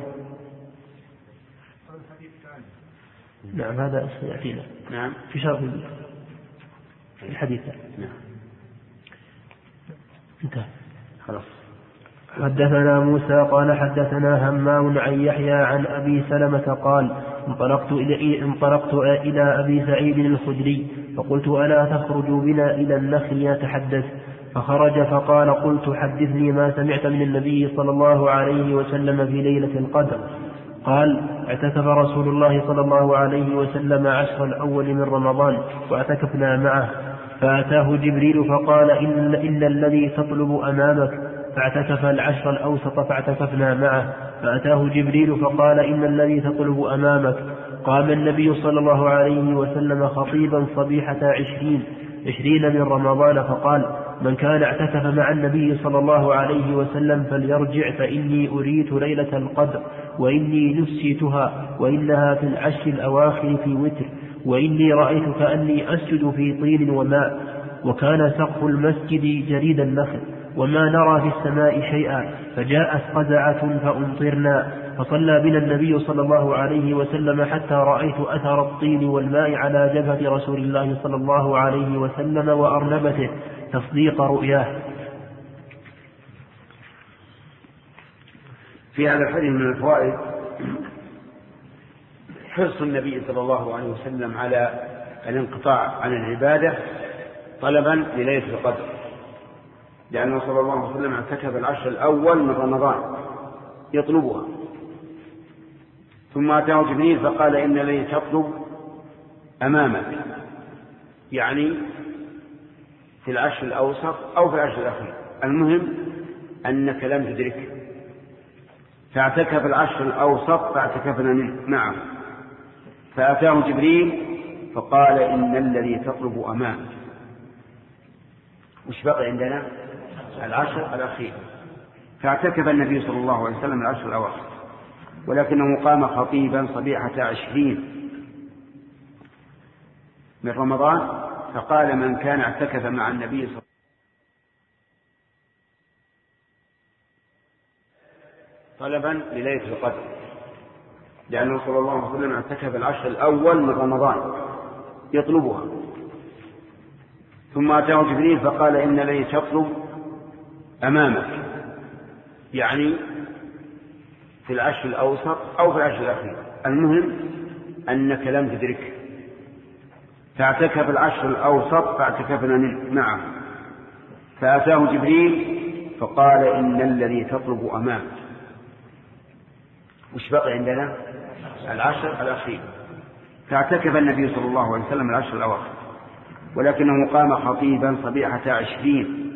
نعم هذا سيأتينا. نعم في شرح الحديث. نعم انتهى خلاص. حدثنا موسى قال حدثنا همام عن يحيى عن أبي سلمة قال انطلقت إلى, انطلقت إلى أبي سعيد الخدري فقلت ألا تخرج بنا إلى النخل يتحدث؟ فخرج فقال قلت حدثني ما سمعت من النبي صلى الله عليه وسلم في ليلة القدر. قال اعتكف رسول الله صلى الله عليه وسلم عشر الأول من رمضان واعتكفنا معه، فأتاه جبريل فقال إن, إن الذي تطلب أمامك، فاعتكف العشر الأوسط فاعتكفنا معه. فأتاه جبريل فقال إن الذي تطلب أمامك. قام النبي صلى الله عليه وسلم خطيبا صبيحة عشرين عشرين من رمضان فقال من كان اعتكف مع النبي صلى الله عليه وسلم فليرجع، فإني أريت ليلة القدر وإني نسيتها وإنها في العشر الأواخر في وتر، وإني رأيت كأني أسجد في طين وماء، وكان سقف المسجد جريد النخل، وما نرى في السماء شيئا، فجاءت قزعة فأمطرنا، فصلى بنا النبي صلى الله عليه وسلم حتى رأيت أثر الطين والماء على جبهة رسول الله صلى الله عليه وسلم وأرنبته تصديق رؤياه. في هذا الحديث من الفوائد حرص النبي صلى الله عليه وسلم على الانقطاع عن العبادة طلبا لليلة القدر، لأنه صلى الله عليه وسلم اعتكف العشر الأول من رمضان يطلبها، ثم أتاه جبريل فقال إن الذي تطلب أمامك، يعني في العشر الأوسط أو في العشر الأخير، المهم أنك لم تدرك، فاعتكف العشر الأوسط فاعتكفنا معه. فأتاه جبريل فقال إن الذي تطلب أمامك. وش بقي عندنا؟ العشر الأخير. فاعتكف النبي صلى الله عليه وسلم العشر الأواخر، ولكنه قام خطيبا صبيحة عشرين من رمضان فقال من كان اعتكف مع النبي صلى الله عليه وسلم طلبا لليلة القدر، لأنه صلى الله عليه وسلم اعتكف العشر الأول من رمضان يطلبها، ثم أتاه جبريل فقال إن الذي تطلب أمامك، يعني في العشر الأوسط أو في العشر الأخير، المهم أنك لم تدرك. فاعتكف العشر الأوسط فاعتكفنا معه. فأتاه جبريل فقال إن الذي تطلب أمامك. وش بقي عندنا؟ العشر الأخير. فاعتكف النبي صلى الله عليه وسلم العشر الأواخر، ولكنه قام خطيبا صبيحة عشرين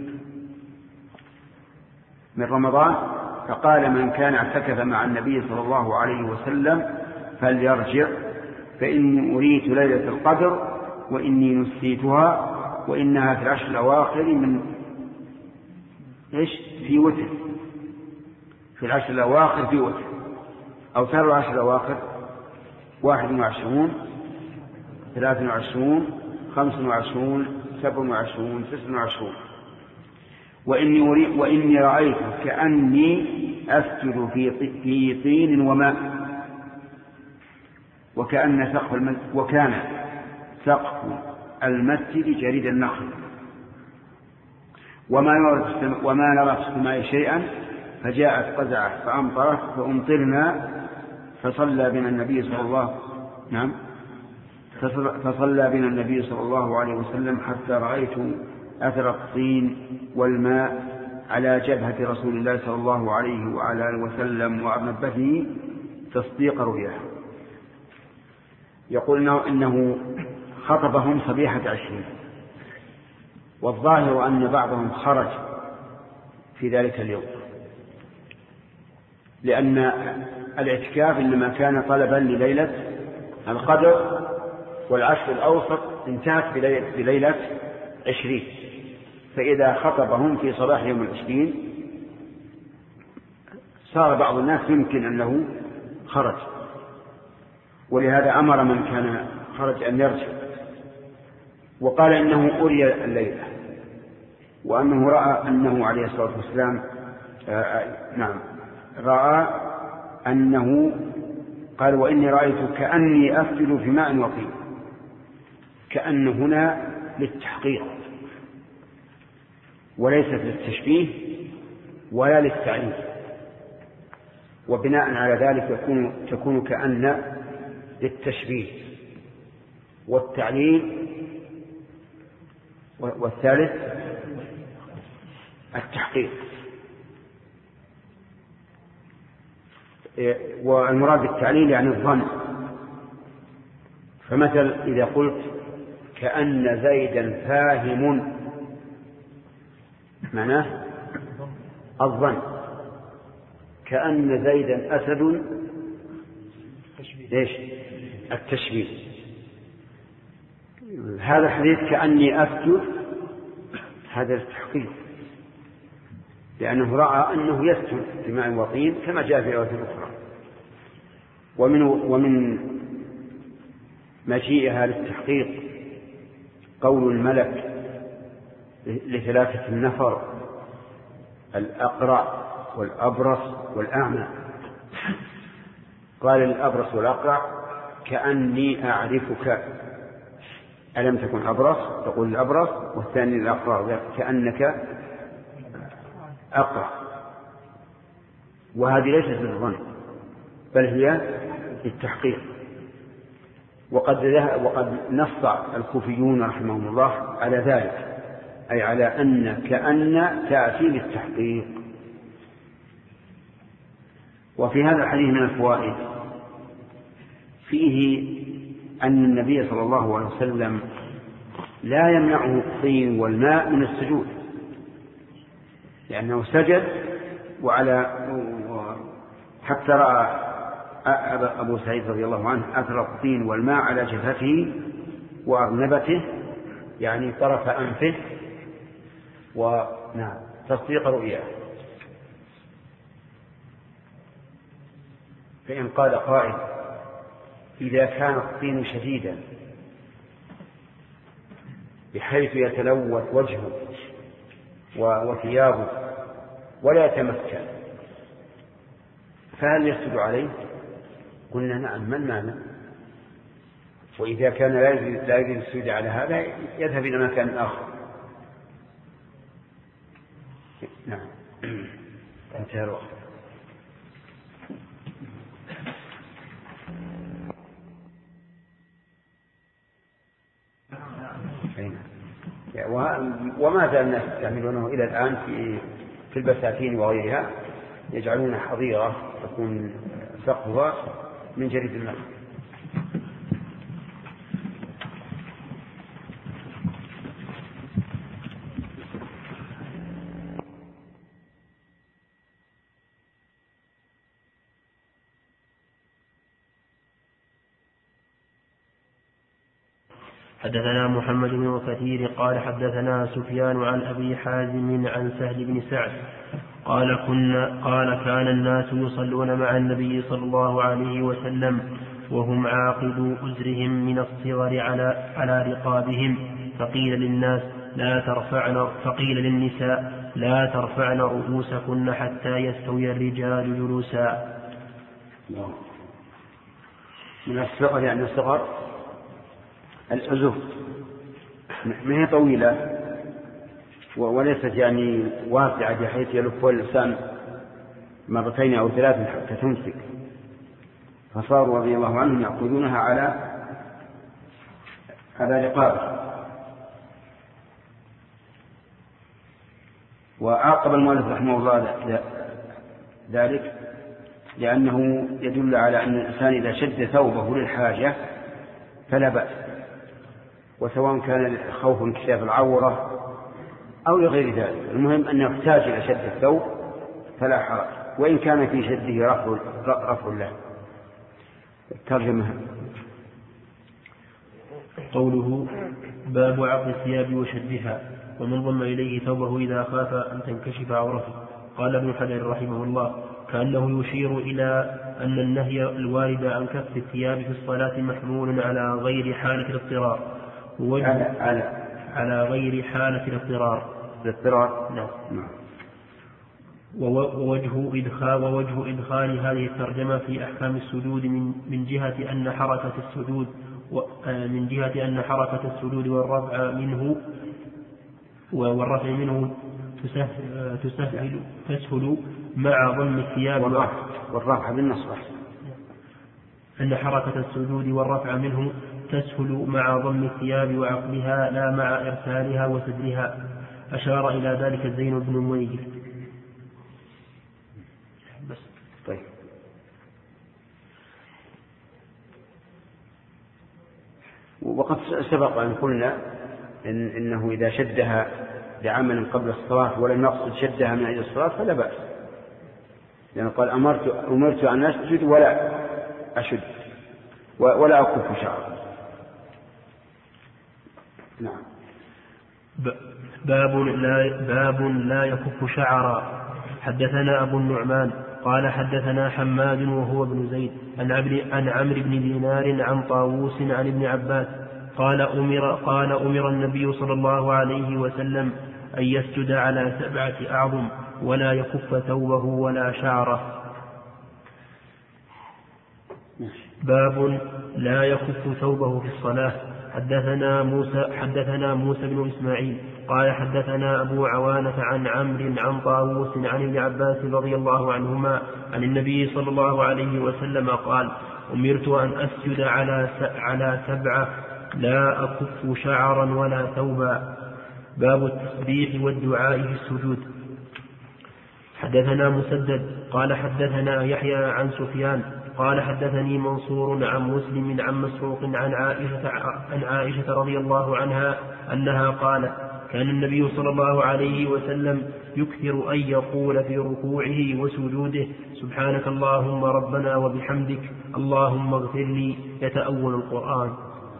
من رمضان فقال من كان اعتكف مع النبي صلى الله عليه وسلم فليرجع، فإني أريت ليلة القدر وإني نسيتها وإنها في العشر الأواخر من إيش؟ في وتر، في العشر الأواخر في وتر، أو ترى العشر الأواخر واحد وعشرون ثلاث وعشرون خمس وعشرون سبع وعشرون تسع وعشرون. وإني, أريد وإني رأيت كأني أسجد في في طين وماء، وكأن سقف المسجد وكان سقف المسجد جريد النخل، وما نرى وما نرى في السماء شيئا، فجاءت قزعة فأمطرت فأمطرنا، فصلى بنا النبي صلى الله نعم فصلى بنا النبي صلى الله عليه وسلم حتى رأيت أثر الطين والماء على جبهة رسول الله صلى الله عليه وعلى آله وسلم وأرنبته تصديق رؤياه. يقول إنه خطبهم صبيحة عشرين، والظاهر أن بعضهم خرج في ذلك اليوم، لأن الاعتكاف إنما كان طلبا لليلة القدر، والعشر الأوسط انتهت بليلة عشرين، فإذا خطبهم في صباح يوم العشرين صار بعض الناس يمكن أنه خرج، ولهذا أمر من كان خرج أن يرجع، وقال إنه أري الليلة، وأنه رأى أنه عليه الصلاة والسلام آه نعم رأى أنه قال وإني رأيت كأني أفتل في ماء وطين، كأن هنا للتحقيق وليست للتشبيه ولا للتعليل، وبناء على ذلك يكون تكون كأن للتشبيه والتعليل، والثالث التحقيق. والمراد بالتعليل يعني الظن، فمثل إذا قلت كأن زيدا فاهم معناه الظن، كأن زيدا أسد ليش التشبيه. هذا الحديث كأني أفتل هذا التحقيق، لأنه رأى أنه يسجد في ماء وطين كما جاء في رواية أخرى. ومن ومن مجيئها للتحقيق قول الملك لثلاثة النفر الأقرع والأبرص والأعمى، قال الأبرص والأقرع كأني أعرفك، ألم تكن أبرص؟ تقول الأبرص، والثاني الأقرع كأنك أقرع. وهذه ليست للظن بل هي للتحقيق. وقد وقد نص الكوفيون رحمهم الله على ذلك، أي على أن كأن تأتي للتحقيق. وفي هذا الحديث من الفوائد فيه أن النبي صلى الله عليه وسلم لا يمنعه الطين والماء من السجود، لأنه سجد وعلى حتى رأى أبو سعيد رضي الله عنه أثر الطين والماء على جبهته وأرنبته، يعني طرف أنفه، ونعم تصديق رؤياه. فإن قال قائل إذا كان الطين شديدا بحيث يتلوث وجهه وثيابه ولا يتمكن فهل يسجد عليه؟ قلنا نعم، ما المانع؟ وإذا كان لا يجوز السجود على هذا يذهب إلى مكان آخر. نعم انتهى الوقت. وما زال الناس يعملونه إلى الآن في في البساتين وغيرها، يجعلون حظيرة تكون سقفها من جريد النخل. حدثنا محمد بن كثير قال حدثنا سفيان عن أبي حازم عن سهل بن سعد قال كنا قال كان الناس يصلون مع النبي صلى الله عليه وسلم وهم عاقدو أزرهم من الصغر على على رقابهم، فقيل للناس لا ترفعن فقيل للنساء لا ترفعن رؤوسكن حتى يستوي الرجال جلوسا. من الصغر يعني الصغر الأزف ما هي طويلة وليست يعني واسعة بحيث يلف الإنسان مرتين أو ثلاث حتى تمسك، فصاروا رضي الله عنهم يأخذونها على على رقابه. وعاقب المؤلف رحمه الله ذلك لأنه يدل على أن الإنسان إذا شد ثوبه للحاجة فلا بأس، وسواء كان خوف انكشاف العورة أو لغير ذلك. المهم أن يحتاج إلى شد الثوب فلا حرج، وإن كان في شده رفع رفع له. الترجمة. قوله باب عقد الثياب وشدها ومن ضم إليه ثوبه إذا خاف أن تنكشف عورته. قال ابن حجر رحمه الله كأنه يشير إلى أن النهي الوارد عن كف الثياب في الصلاة محمول على غير حالة الاضطرار على, على, على غير حالة الاضطرار الاضطرار نعم. ووجه إدخال ووجه إدخال هذه الترجمة في أحكام السجود من من جهة أن حركة السجود من جهة أن حركة السجود والرفع منه والرفع منه تسهل, تسهل, تسهل مع ضم الثياب والرفع بالنصب. أن حركة السجود والرفع منه تسهل مع ضم الثياب وعقلها لا مع إرسالها وسدلها. أشار إلى ذلك زين بن المنير. بس طيب. وقد سبق أن قلنا إن إنه إذا شدها لعمل قبل الصلاة ولم يقصد شدها من أجل الصلاة فلا بأس، لأنه قال أمرت أمرت أن أسجد ولا أشد ولا أكف شعر. نعم. باب لا باب لا يكف شعرا. حدثنا أبو النعمان قال حدثنا حماد وهو ابن زيد عن عن عمرو بن دينار عن طاووس عن ابن عباس قال أمر قال أمر النبي صلى الله عليه وسلم أن يسجد على سبعة أعظم ولا يكف ثوبه ولا شعره. باب لا يكف ثوبه في الصلاة. حدثنا موسى حدثنا موسى بن إسماعيل قال حدثنا أبو عوانة عن عمرو عن طاووس عن ابن عباس رضي الله عنهما عن النبي صلى الله عليه وسلم قال أمرت أن أسجد على على سبعة لا أكف شعرا ولا ثوبا. باب التسبيح والدعاء في السجود. حدثنا مسدد قال حدثنا يحيى عن سفيان قال حدثني منصور عن مسلم عن مسروق عن عائشة, عن عائشة رضي الله عنها أنها قالت كان النبي صلى الله عليه وسلم يكثر أن يقول في ركوعه وسجوده سبحانك اللهم ربنا وبحمدك اللهم اغفر لي، يتأول القرآن.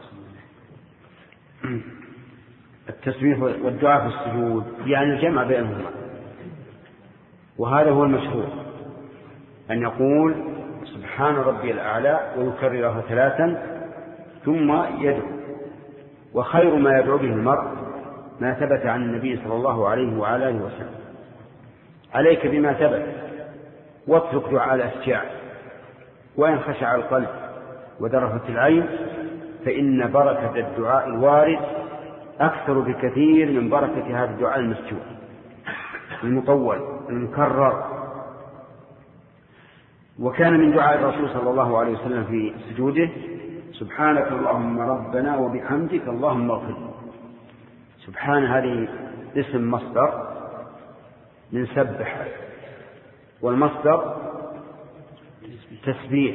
التسبيح والدعاء في السجود يعني الجمع بينهما، وهذا هو المشهور أن يقول سبحان ربي الأعلى ويكررها ثلاثا ثم يدعو. وخير ما يدعو به المرء ما ثبت عن النبي صلى الله عليه وعلى آله وسلم. عليك بما ثبت واترك دعاء الأشجاع، وإن خشع القلب ودرفت العين فإن بركة الدعاء الوارد أكثر بكثير من بركة هذا الدعاء المسجوع المطول المكرر. وكان من دعاء الرسول صلى الله عليه وسلم في سجوده سبحانك اللهم ربنا وبحمدك اللهم اغفر لي. سبحان هذه اسم مصدر من سبح، والمصدر تسبيح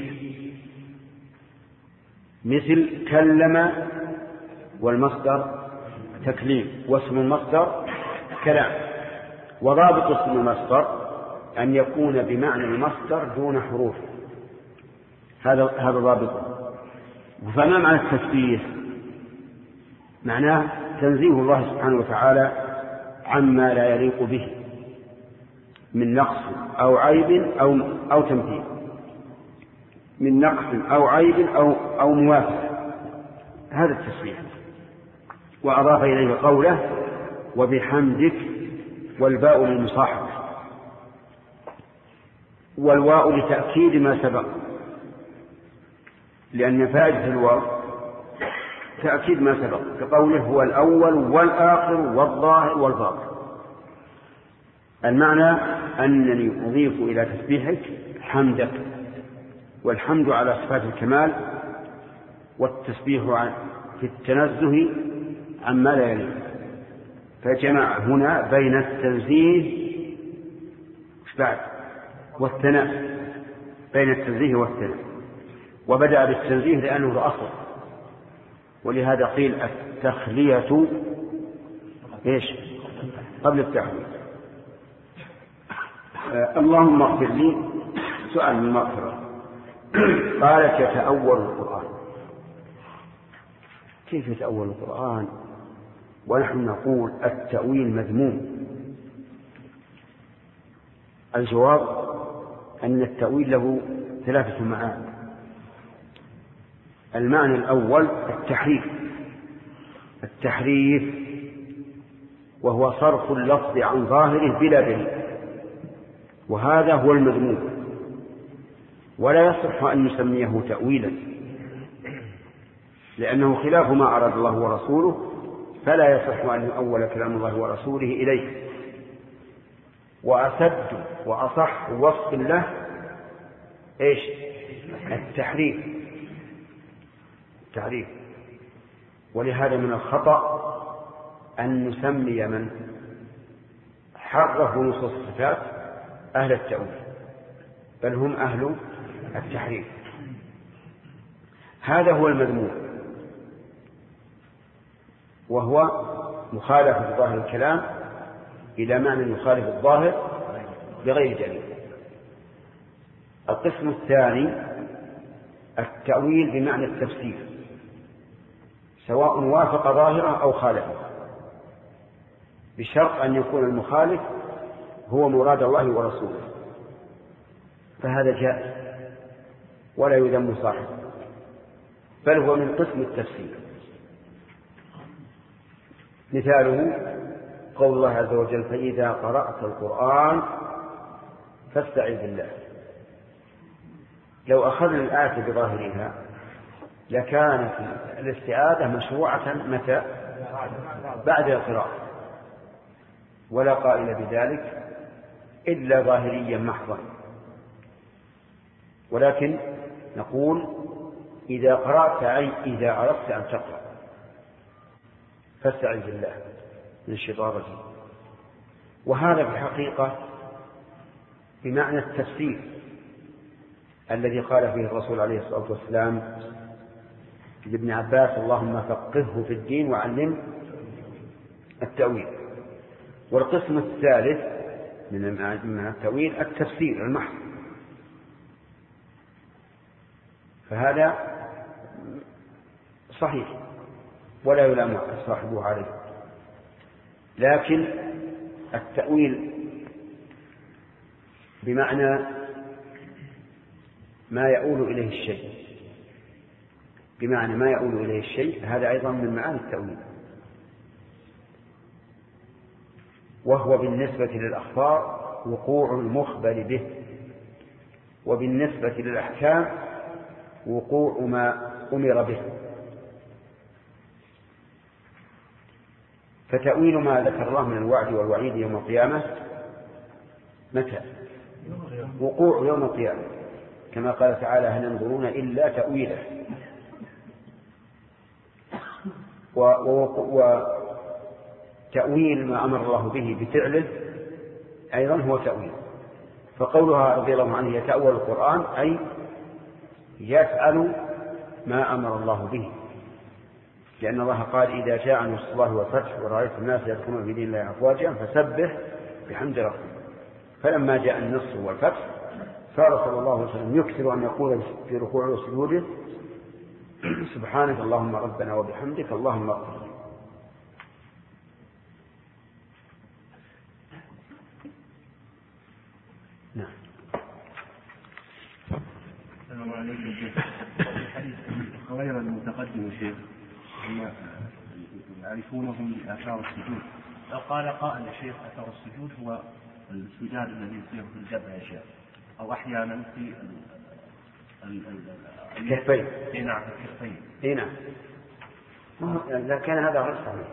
مثل كلم، والمصدر تكليم، واسم المصدر كلام. وضابط اسم المصدر أن يكون بمعنى المصدر دون حروف، هذا هذا ضابطه. فما معنى التسبيح؟ معناه تنزيه الله سبحانه وتعالى عما لا يليق به من نقص أو عيب أو أو تمثيل، من نقص أو عيب أو أو موافقة، هذا التسبيح. وأضاف إليه قوله وبحمدك، والباء للمصاحبة، والواو لتأكيد ما سبق، لأن فائدة الواو تأكيد ما سبق، كقوله هو الأول والآخر والظاهر والباطن. المعنى أنني أضيف إلى تسبيحك حمدك، والحمد على صفات الكمال، والتسبيح في التنزه عما لا يليق. فجمع هنا بين التنزيه بعد والثناء، بين التنزيه والثناء، وبدأ بالتنزيه لأنه الأصل، ولهذا قيل التخلية إيش قبل التحويل. آه اللهم اغفر لي، سؤال من المغفرة. قالت يتأول القرآن. كيف يتأول القرآن ونحن نقول التأويل مذموم؟ الجواب أن التأويل له ثلاثة معاني. المعنى الأول التحريف، التحريف وهو صرف اللفظ عن ظاهره بلا دليل، وهذا هو المذموم، ولا يصح أن نسميه تأويلا لأنه خلاف ما أراد الله ورسوله، فلا يصح أن يؤول كلام الله ورسوله إليه. وأسد وأصح وصف له إيش؟ التحريف التحريف ولهذا من الخطأ أن نسمي من حرفوا نصوص الصفات أهل التأويل، بل هم أهل التحريف. هذا هو المذموم، وهو مخالفة ظاهر الكلام إلى معنى يخالف الظاهر بغير دليل. القسم الثاني التأويل بمعنى التفسير، سواء وافق ظاهره أو خالفه، بشرط أن يكون المخالف هو مراد الله ورسوله، فهذا جائز ولا يذم صاحبه، بل هو من قسم التفسير. مثاله قول الله عز وجل: فإذا قرأت القرآن فاستعذ بالله. لو أخذنا الآية بظاهرها لكانت الاستعاذة مشروعة متى؟ بعد القراءة، ولا قائل بذلك إلا ظاهريا محضا، ولكن نقول إذا قرأت أي إذا أردت أن تقرأ فاستعذ بالله من الشيطان الرجيم. وهذا في الحقيقة بمعنى التفسير الذي قال فيه الرسول عليه الصلاة والسلام لابن عباس: اللهم فقهه في الدين وعلم التأويل. والقسم الثالث من التأويل التفسير المحض، فهذا صحيح ولا يلام صاحبه عليه. لكن التأويل بمعنى ما يؤول إليه الشيء، بمعنى ما يؤول إليه الشيء، هذا أيضا من معاني التأويل، وهو بالنسبة للأخبار وقوع المخبر به، وبالنسبة للأحكام وقوع ما أمر به. فتأويل ما ذكر الله من الوعد والوعيد يوم القيامة متى؟ وقوع يوم القيامة، كما قال تعالى: هل ينظرون إلا تأويله. وتأويل ما أمر الله به بفعله أيضا هو تأويل. فقولها رضي الله عنه يتأول القرآن أي يفعل ما أمر الله به، لأن الله قال: إذا جاء نصر الله والفتح ورأيت الناس يدخلون في دين الله أفواجا فسبح بحمد ربك. فلما جاء النصر والفتح صار صلى الله عليه وسلم يكثر أن يقول في ركوعه وسجوده: سبحانك اللهم ربنا وبحمدك اللهم اغفر لي. نعم. السلام عليكم شيخ. الحديث غير المتقدم شيخ هم يعرفونهم بآثار السجود. لو قال قائل شيخ آثار السجود هو السجاد الذي يصير في الجبهة يا شيخ، أو أحيانا في الكفين. اي نعم الكفين. اي نعم. لكن هذا غير صحيح،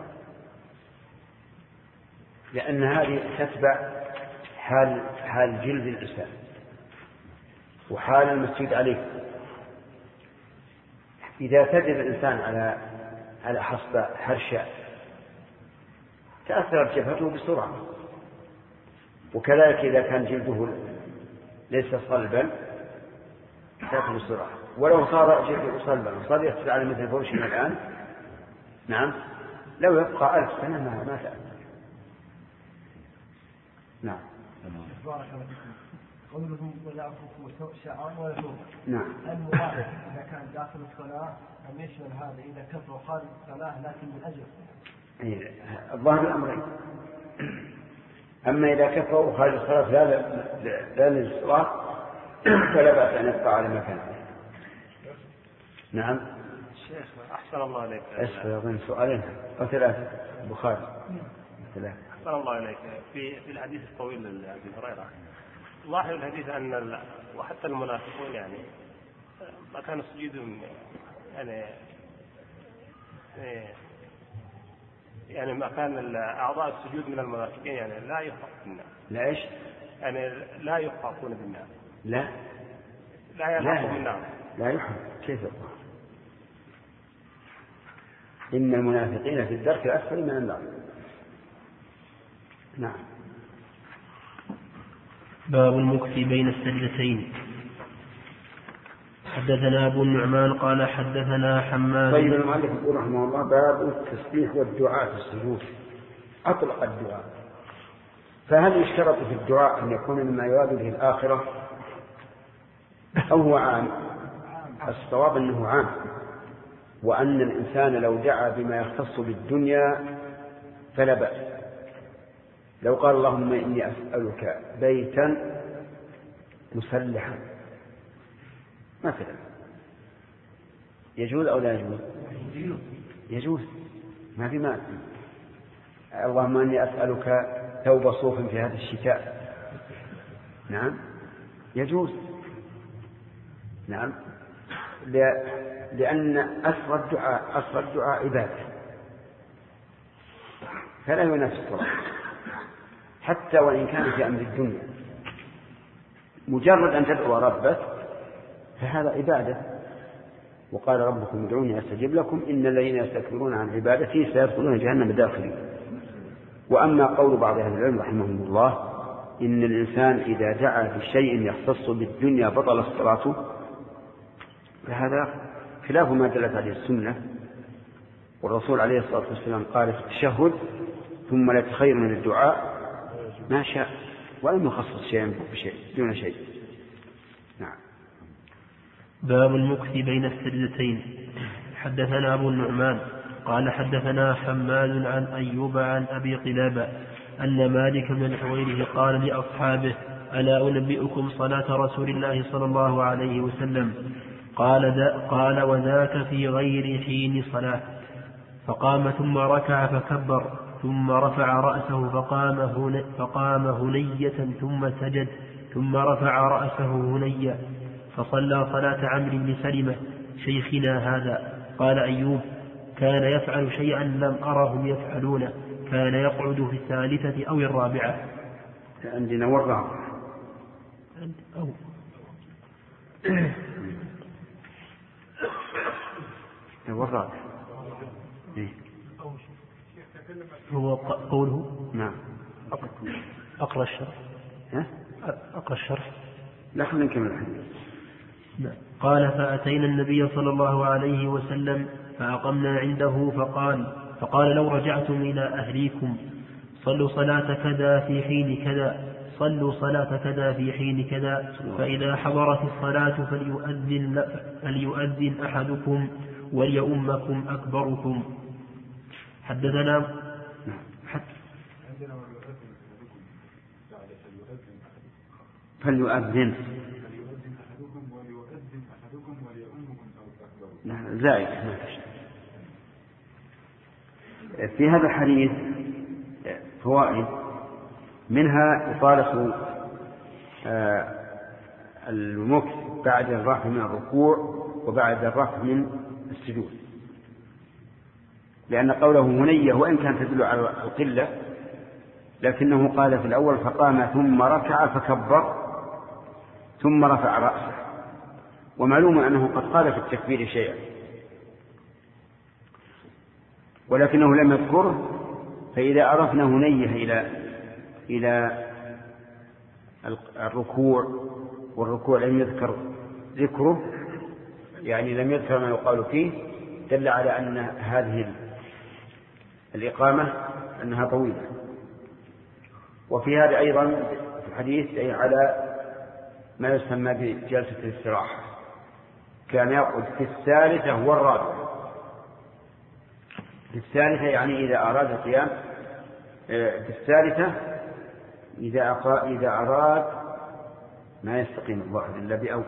لأن هذه تتبع حال حال جلد الإنسان وحال المسجود عليه. إذا سجد الإنسان على على حصبة حرشة تأثرت جبهته بسرعة، وكذلك إذا كان جلده ليس صلبا تأثر بسرعة. ولو صار جلده صلبا وصار يحصل على مثل فرشنا الآن، نعم، لو يبقى ألف سنة ما ما تأثر. نعم. بارك الله فيكم. قولهم ولا أكفوا شعرا ولا ثوبا. نعم. المراد إذا كان داخل الصلاة أم يشمل هذا إذا كفوا خارج الصلاة لكن من أجل؟ الظاهر الأمرين. أما إذا كفوا خارج الصلاة لا لا للصلاة فلا بأس أن يبقى على مكانه. نعم. الشيخ أحسن الله عليك. أسفل أظن سؤالين أو ثلاثة. البخاري. ثلاثة. أحسن الله عليك. في في الحديث الطويل لأبي هريرة ظاهر الحديث أن وحتى المنافقون يعني ما كان سجودهم يعني يعني ما كان أعضاء السجود من المنافقين يعني لا يخاف بالناس. لا إيش؟ يعني لا يخافون بالناس. لا. لا يخافون بالناس. لا يخاف. كيف يخاف؟ إن المنافقين في الدرك الأسفل من النار. نعم. باب المكث بين السجدتين. حدثنا أبو النعمان قال حدثنا حماد. طيب المؤلف يقول رحمه الله باب التسبيح والدعاء في السجود. أطلق الدعاء، فهل يشترط في الدعاء أن يكون مما يراد به الآخرة أو هو عام؟ الصواب أنه عام، وأن الإنسان لو دعا بما يختص بالدنيا فلا بأس. لو قال اللهم إني أسألك بيتا مسلحا مثلا يجوز أو لا يجوز؟ يجوز، ما في مانع. اللهم إني أسألك ثوب صوف في هذا الشتاء، نعم يجوز. نعم، لأن أصل الدعاء أصل الدعاء عبادة فلا ينافي الصلاة حتى وإن كان في أمر الدنيا. مجرد أن تدعو ربك فهذا عبادة. وقال ربكم ادعوني أستجب لكم إن الذين يستكبرون عن عبادتي سيدخلون جهنم داخلين. وأما قول بعض أهل العلم رحمهم الله إن الإنسان إذا دعا بشيء يختص بالدنيا بطل الصلاة، فهذا خلاف ما دلت عليه السنة. والرسول عليه الصلاة والسلام قال في التشهد ثم لا تخير من الدعاء ما شاء، ولم يخصص شيئا بشيء دون شيء. نعم. باب المكث بين السجدتين. حدثنا أبو النعمان قال حدثنا حماد عن أيوب عن أبي قلابة أن مالك بن الحويرث قال لأصحابه ألا أنبئكم صلاة رسول الله صلى الله عليه وسلم؟ قال, ذا قال وذاك في غير حين صلاة. فقام ثم ركع فكبر ثم رفع رأسه فقام, هن فقام هنية ثم سجد ثم رفع رأسه هنية فصلى صلاة عمرو بن سلمة شيخنا هذا. قال أيوب كان يفعل شيئا لم أرهم يفعلونه، كان يقعد في الثالثة أو الرابعة. عندنا والرابعة أو والرابعة هو قوله. نعم. أقرأ الشرح. أقرأ الشرح. لا خلينا نكمل الحديث. نعم. قال فأتينا النبي صلى الله عليه وسلم فأقمنا عنده فقال فقال لو رجعتم إلى أهليكم صلوا صلاة كذا في حين كذا صلوا صلاة كذا في حين كذا، فإذا حضرت الصلاة فليؤذن, فليؤذن أحدكم وليؤمكم أكبركم. حدثنا فليؤذن زائد. في هذا الحديث فوائد، منها إطالة المكث بعد الرفع من الركوع وبعد الرفع من السجود، لأن قوله هنية وإن كانت تدل على القلة لكنه قال في الأول فقام ثم ركع فكبر ثم رفع رأسه، ومعلوم أنه قد قال في التكبير شيئا ولكنه لم يذكره. فإذا عرفنا هنيه إلى إلى الركوع والركوع لم يذكر ذكره، يعني لم يذكر ما يقال فيه، دل على أن هذه الإقامة أنها طويلة. وفي هذا أيضا في الحديث أي على ما يسمى بجلسة الاستراحة، كان يقعد في الثالثة والرابعة. في الثالثة يعني إذا أراد القيام، في الثالثة إذا إذا أراد ما يستقيم الواحد إلا بأول.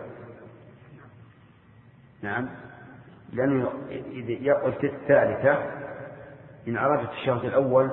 نعم، لأنه يقعد في الثالثة إن أراد التشهد الأول،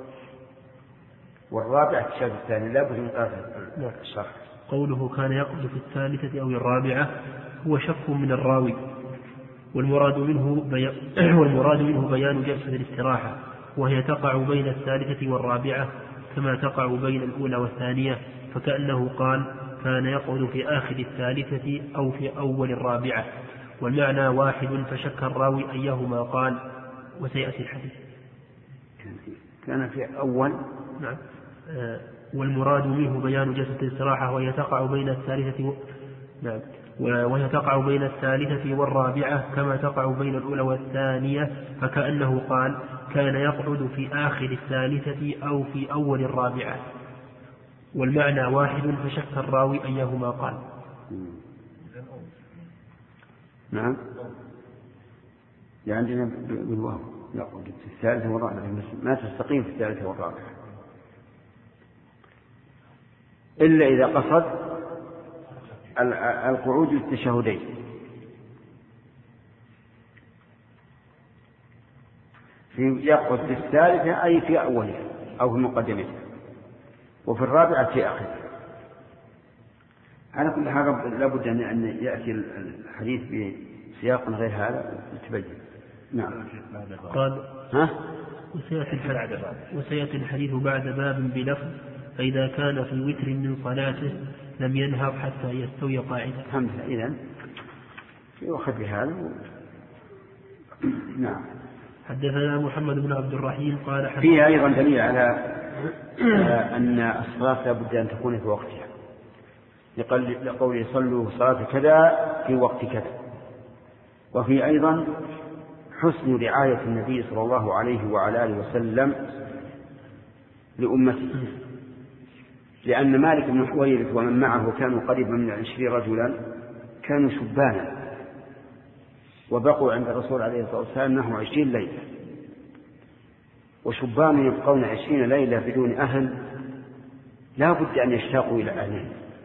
والرابع التشهد الثاني، لا بد من قراءة الشرح. قوله كان يقعد في الثالثة أو الرابعة هو شك من الراوي، والمراد منه بي... والمراد منه بيان جلسة الاستراحة، وهي تقع بين الثالثة والرابعة كما تقع بين الأولى والثانية، فكأنه قال كان يقعد في آخر الثالثة أو في أول الرابعة، والمعنى واحد فشك الراوي أيهما قال، وسيأتي الحديث. كان في أول. نعم. آه والمراد منه بيان جلسة الاستراحة، وهي تقع بين الثالثة و... نعم. وهي تقع بين الثالثة والرابعة كما تقع بين الأولى والثانية، فكأنه قال كان يقعد في آخر الثالثة أو في أول الرابعة، والمعنى واحد فشك الراوي أيهما قال. نعم، عندنا بالواو يقعد في الثالثة والرابعة، ما تستقيم في الثالثة والرابعة إلا إذا قصد القعود للتشهدين. في يقعد في الثالثة أي في أولها أو في مقدمتها، وفي الرابعة في آخرها. على كل حال لابد أن يأتي الحديث بسياق غير هذا لتبين. نعم. قال ها؟ وسيأتي الحديث, وسيأتي الحديث بعد باب بلفظ فإذا كان في وتر من صلاته لم ينهض حتى يستوي قاعدا. الحمد لله. إذن يؤخذ بهذا. نعم. حدثنا محمد بن عبد الرحيم قال فيه أيضا دليل على أن الصلاة لابد أن تكون في وقتها، لقوله صلوا صلاة كذا في وقت كذا. وفي أيضا حسن رعاية النبي صلى الله عليه وعلى آله وسلم لأمته، لأن مالك بن حويرث ومن معه كانوا قريبا من عشرين رجلا، كانوا شبانا وبقوا عند الرسول عليه الصلاة والسلام نحو عشرين ليلة، وشبان يبقون عشرين ليلة بدون أهل لا بد أن يشتاقوا إلى أهلهم.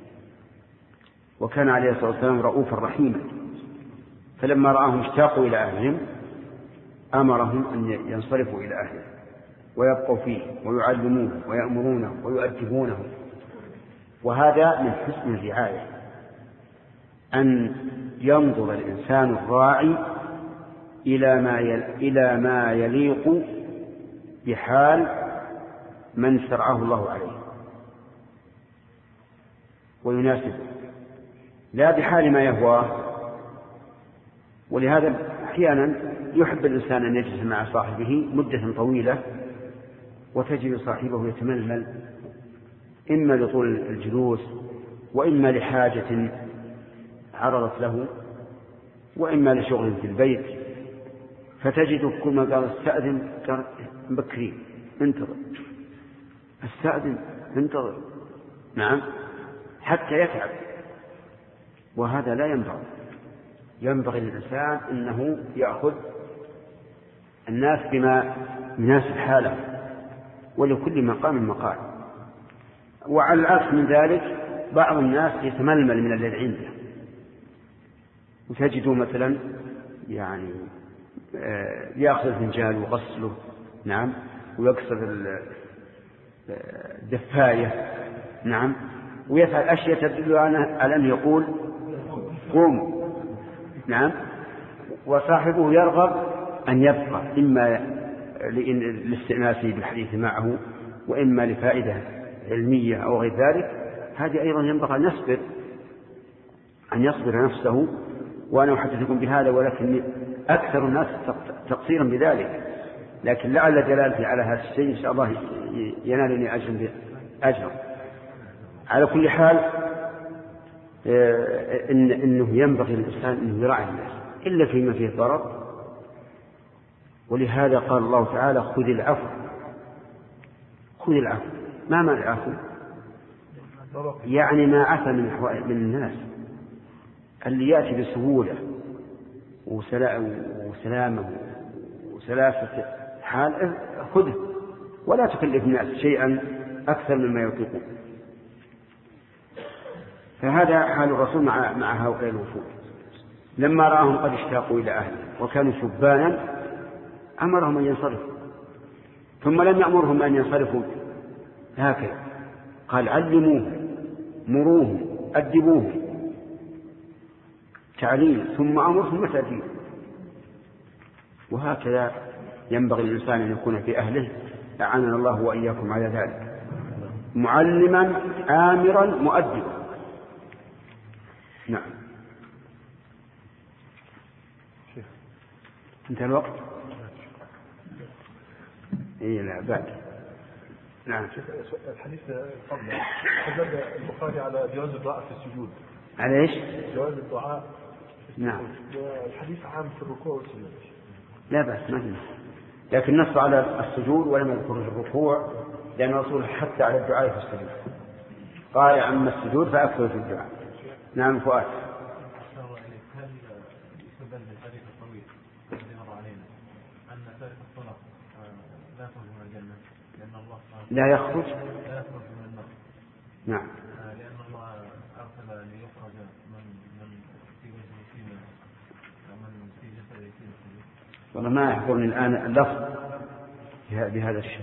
وكان عليه الصلاة والسلام رؤوفا رحيما، فلما رآهم اشتاقوا إلى أهلهم أمرهم أن ينصرفوا إلى أهلهم ويبقوا فيه ويعلمونه ويأمرونه ويؤدبونه. وهذا من حسن الرعاية، أن ينظر الإنسان الراعي إلى ما إلى ما يليق بحال من شرعه الله عليه ويناسبه، لا بحال ما يهواه. ولهذا أحيانا يحب الإنسان أن يجلس مع صاحبه مدة طويلة وتجد صاحبه يتململ، إما لطول الجلوس وإما لحاجة عرضت له وإما لشغل في البيت، فتجد كل ما قال استأذن بكري انتظر، استأذن انتظر، نعم، حتى يتعب. وهذا لا ينبغي. ينبغي للإنسان أنه يأخذ الناس بما يناسب حاله، ولكل مقام مقال. وعلى العكس من ذلك بعض الناس يتململ من الذي عنده، وتجده مثلا يعني يأخذ الفنجان ويغسله، نعم، ويكسر الدفاية، نعم، ويفعل أشياء تدل على أن يقول قوم، نعم، وصاحبه يرغب أن يبقى إما لاستئناسه بالحديث معه وإما لفائدة علمية أو غير ذلك. هذه أيضا ينبغي أن يصبر أن يصبر نفسه. وأنا أحدثكم بهذا ولكن أكثر الناس تقصيرا بذلك، لكن لعل دلالتي على هذا الشيء إن شاء الله ينالني أجر أجر. على كل حال إن إنه ينبغي للإنسان أن يراعي الناس إلا فيما فيه ضرر. ولهذا قال الله تعالى خذ العفو خذ العفو ما ما العفو يعني ما عفى من من الناس اللي يأتي بسهولة وسلامة وسلاسة حال خذه ولا تكلف الناس شيئا أكثر مما يطيقون. فهذا حال الرسول مع مع هؤلاء الوفود لما رآهم قد اشتاقوا إلى أهله وكانوا شبانا أمرهم أن ينصرفوا، ثم لم يأمرهم أن ينصرفوا هكذا، قال علموه مروه أدبوه تعليم ثم أمر ثم تأديب. وهكذا ينبغي الإنسان أن يكون في أهله، أعاننا الله وإياكم على ذلك، معلما آمرا مؤدبا. نعم. انتهى الوقت. إيه لا بعد. نعم. الحديث قبل حدد البخاري على جواز الدعاء في السجود. على ايش؟ جواز الدعاء. نعم. الحديث عام في الركوع والسجود. لا بأس ما في، لكن نص على السجود ولم يذكر الركوع لأن الرسول حتى على الدعاء في السجود، قال أما السجود فأكثر في الدعاء. نعم فؤاد. هل يستدل بالحديث الطويل الذي مر علينا أن تارك الصلاة لا يخرج من الجنة لأن الله لا يخرج لا يخرج من النار؟ نعم. لأن الله أرسل ليخرج من من في وجه سينا ومن في جسد سينا. والله ما يحضرني الآن اللفظ بهذا الشيء.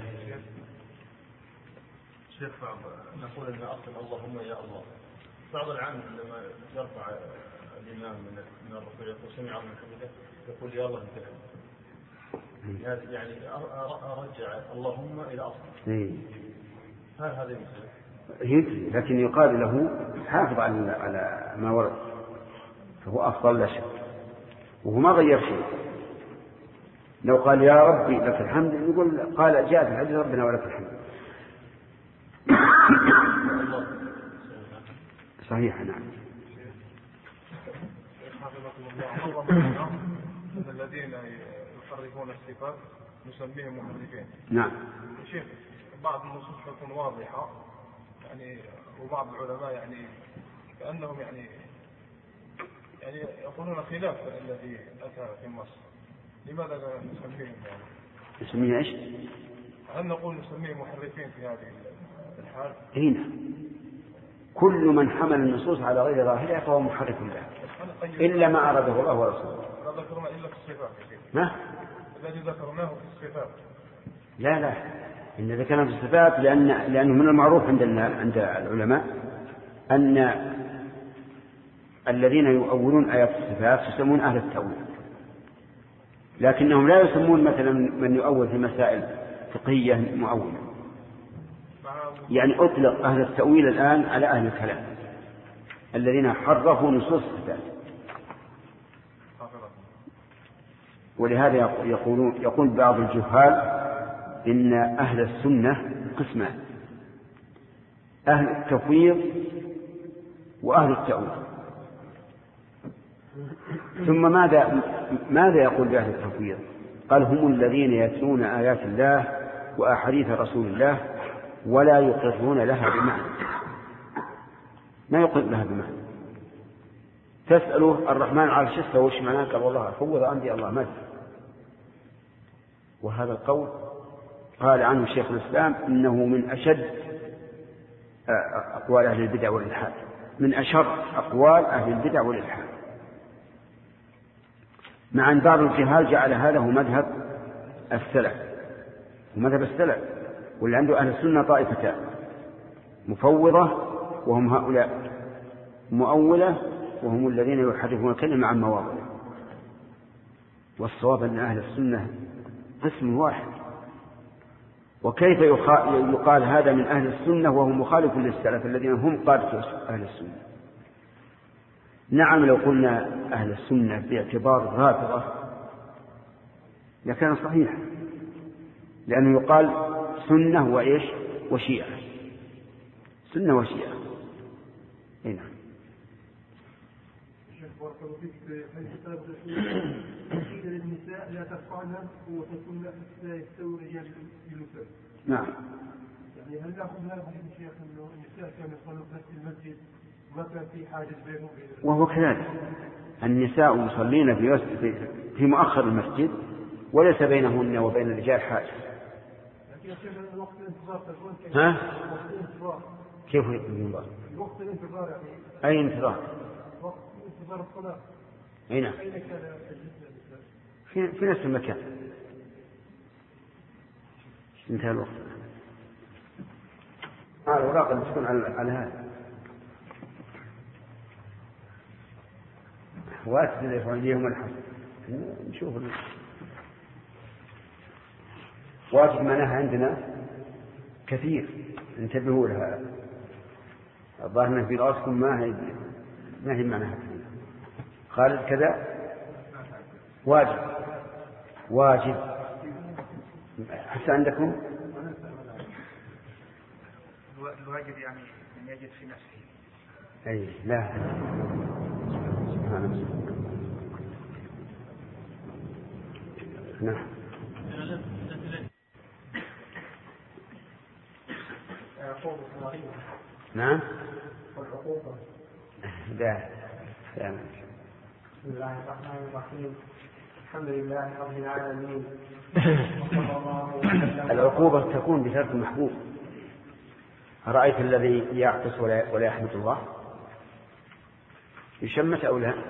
شيخ نقول أن أصل اللهم يا الله، بعض العام لما يرفع الإمام من الركوع يقول سمع الله حمده يقول يا الله انتهى، يعني أرجع اللهم إلى أصل. هل هذا يمكن؟ لكن يقال له حافظ على على ما ورد فهو أفضل لا شك، وهو ما غير شيء. لو قال يا ربي لك الحمد يقول قال جاء في الحديث ربنا ولك الحمد. صحيح. نعم. الذين يحرفون الصفات نسميهم محرفين. نعم. شيخ بعض النصوص تكون واضحة يعني، وبعض العلماء يعني كأنهم يعني يعني يقولون خلاف الذي أتى في مصر، لماذا لا نسميهم يعني؟ نسميه ايش؟ هل نقول نسميهم محرفين في هذه الحال؟ هنا كل من حمل النصوص على غير ظاهرها فهو محرف لها إلا ما أراده الله ورسوله. لا ذكرنا إلا في الصفات. ما؟ الذي ذكرناه في الصفات. لا لا إن ذكرنا في الصفات لأن لأنه من المعروف عند عند العلماء أن الذين يؤولون آيات الصفات يسمون أهل التأويل، لكنهم لا يسمون مثلا من يؤول في مسائل فقهية مؤولة. يعني أطلق أهل التأويل الآن على أهل الكلام الذين حرفوا نصوص الصفات. ولهذا يقولون يقول بعض الجهال إن أهل السنة قسمان: أهل التفويض وأهل التأويل. ثم ماذا ماذا يقول بأهل التفويض؟ قال: هم الذين يتلون آيات الله وأحاديث رسول الله ولا يقرون لها بمعنى، ما يقر لها بمعنى. تسأله الرحمن على العرش استوى وش معناه؟ قال: والله فوض أمري الله ما. وهذا القول قال عنه شيخ الإسلام إنه من أشد أقوال أهل البدع والإلحاد، من أشر أقوال أهل البدع والإلحاد، مع أن بعض الجهال جعل هذا هو مذهب السلف ومذهب السلف. واللي عنده أهل السنة طائفتان: مفوضة وهم هؤلاء، مؤولة وهم الذين يحرفون الكلمة عن مواضعه. والصواب أن أهل السنة قسم واحد. وكيف يقال هذا من أهل السنة وهو مخالف للسلف الذين هم قادة أهل السنة؟ نعم، لو قلنا أهل السنة باعتبار الرافضة لكان صحيح، لأنه يقال سنة وإيش وشيعة، سنة وشيعة. هنا بارك الله فيك. في الكتاب قيل للنساء لا ترفعن وتكن حتى يستوي رجال النساء. نعم. يعني هل ناخذ هذا الحديث شيخ انه النساء كانوا يصلوا في نفس المسجد ما كان في حاجز بينهم وبين وهو كذلك النساء يصلين في في مؤخر المسجد وليس بينهن وبين الرجال حاجز. لكن وقت الانتظار تكون كيف؟ ها؟ وقت الانتظار كيف الانتظار؟ وقت الانتظار يعني أي انتظار؟ وقت انتظار الصلاة. أي نعم. أين كان في في نفس المكان. انتهى الوقت. آه الأوراق اللي تكون على على هذا. وأسدل يفعليهم الحمد. نشوف ال... واجب معناها عندنا كثير انتبهوا لها. الظاهر في رأسكم ما هي ما هي معناها كثير. خالد كذا واجب واجب حتى عندكم الواجب يعني من يجد في نفسه. أي لا سبحان الله. نعم نعم والعقوبة. لا لا بسم الله الرحمن الرحيم. الحمد لله رب العالمين. العقوبة تكون بترك المحبوب. أرأيت الذي يعطس ولا, ولا يحمد الله يشمت أو لا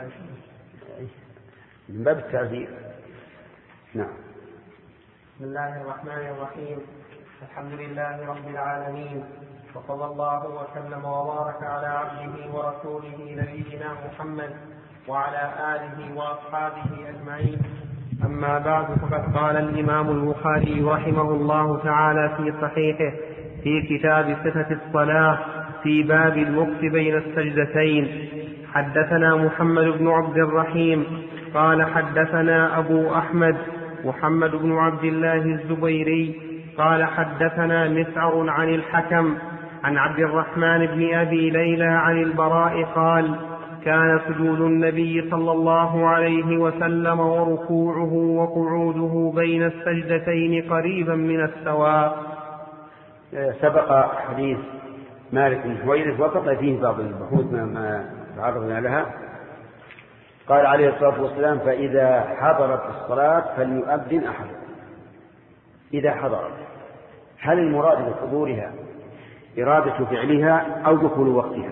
من باب التعذير. نعم. بسم الله الرحمن الرحيم. الحمد لله رب العالمين وصلى الله وسلم وبارك على عبده ورسوله نبينا محمد وعلى آله وأصحابه أجمعين. أما بعد فقد قال الإمام البخاري رحمه الله تعالى في صحيحه في كتاب صفة الصلاة في باب الوقت بين السجدتين: حدثنا محمد بن عبد الرحيم قال حدثنا أبو أحمد محمد بن عبد الله الزبيري قال حدثنا مسعر عن الحكم عن عبد الرحمن بن أبي ليلى عن البراء قال: كان سجود النبي صلى الله عليه وسلم وركوعه وقعوده بين السجدتين قريبا من السواء. سبق حديث مالك بن حويرث وقط فيه بعض البحوث ما تعرضنا لها. قال عليه الصلاة والسلام: فإذا حضرت الصلاة فليؤذن أحدكم. إذا حضرت، هل المراد بحضورها إرادة فعلها أو دخول وقتها؟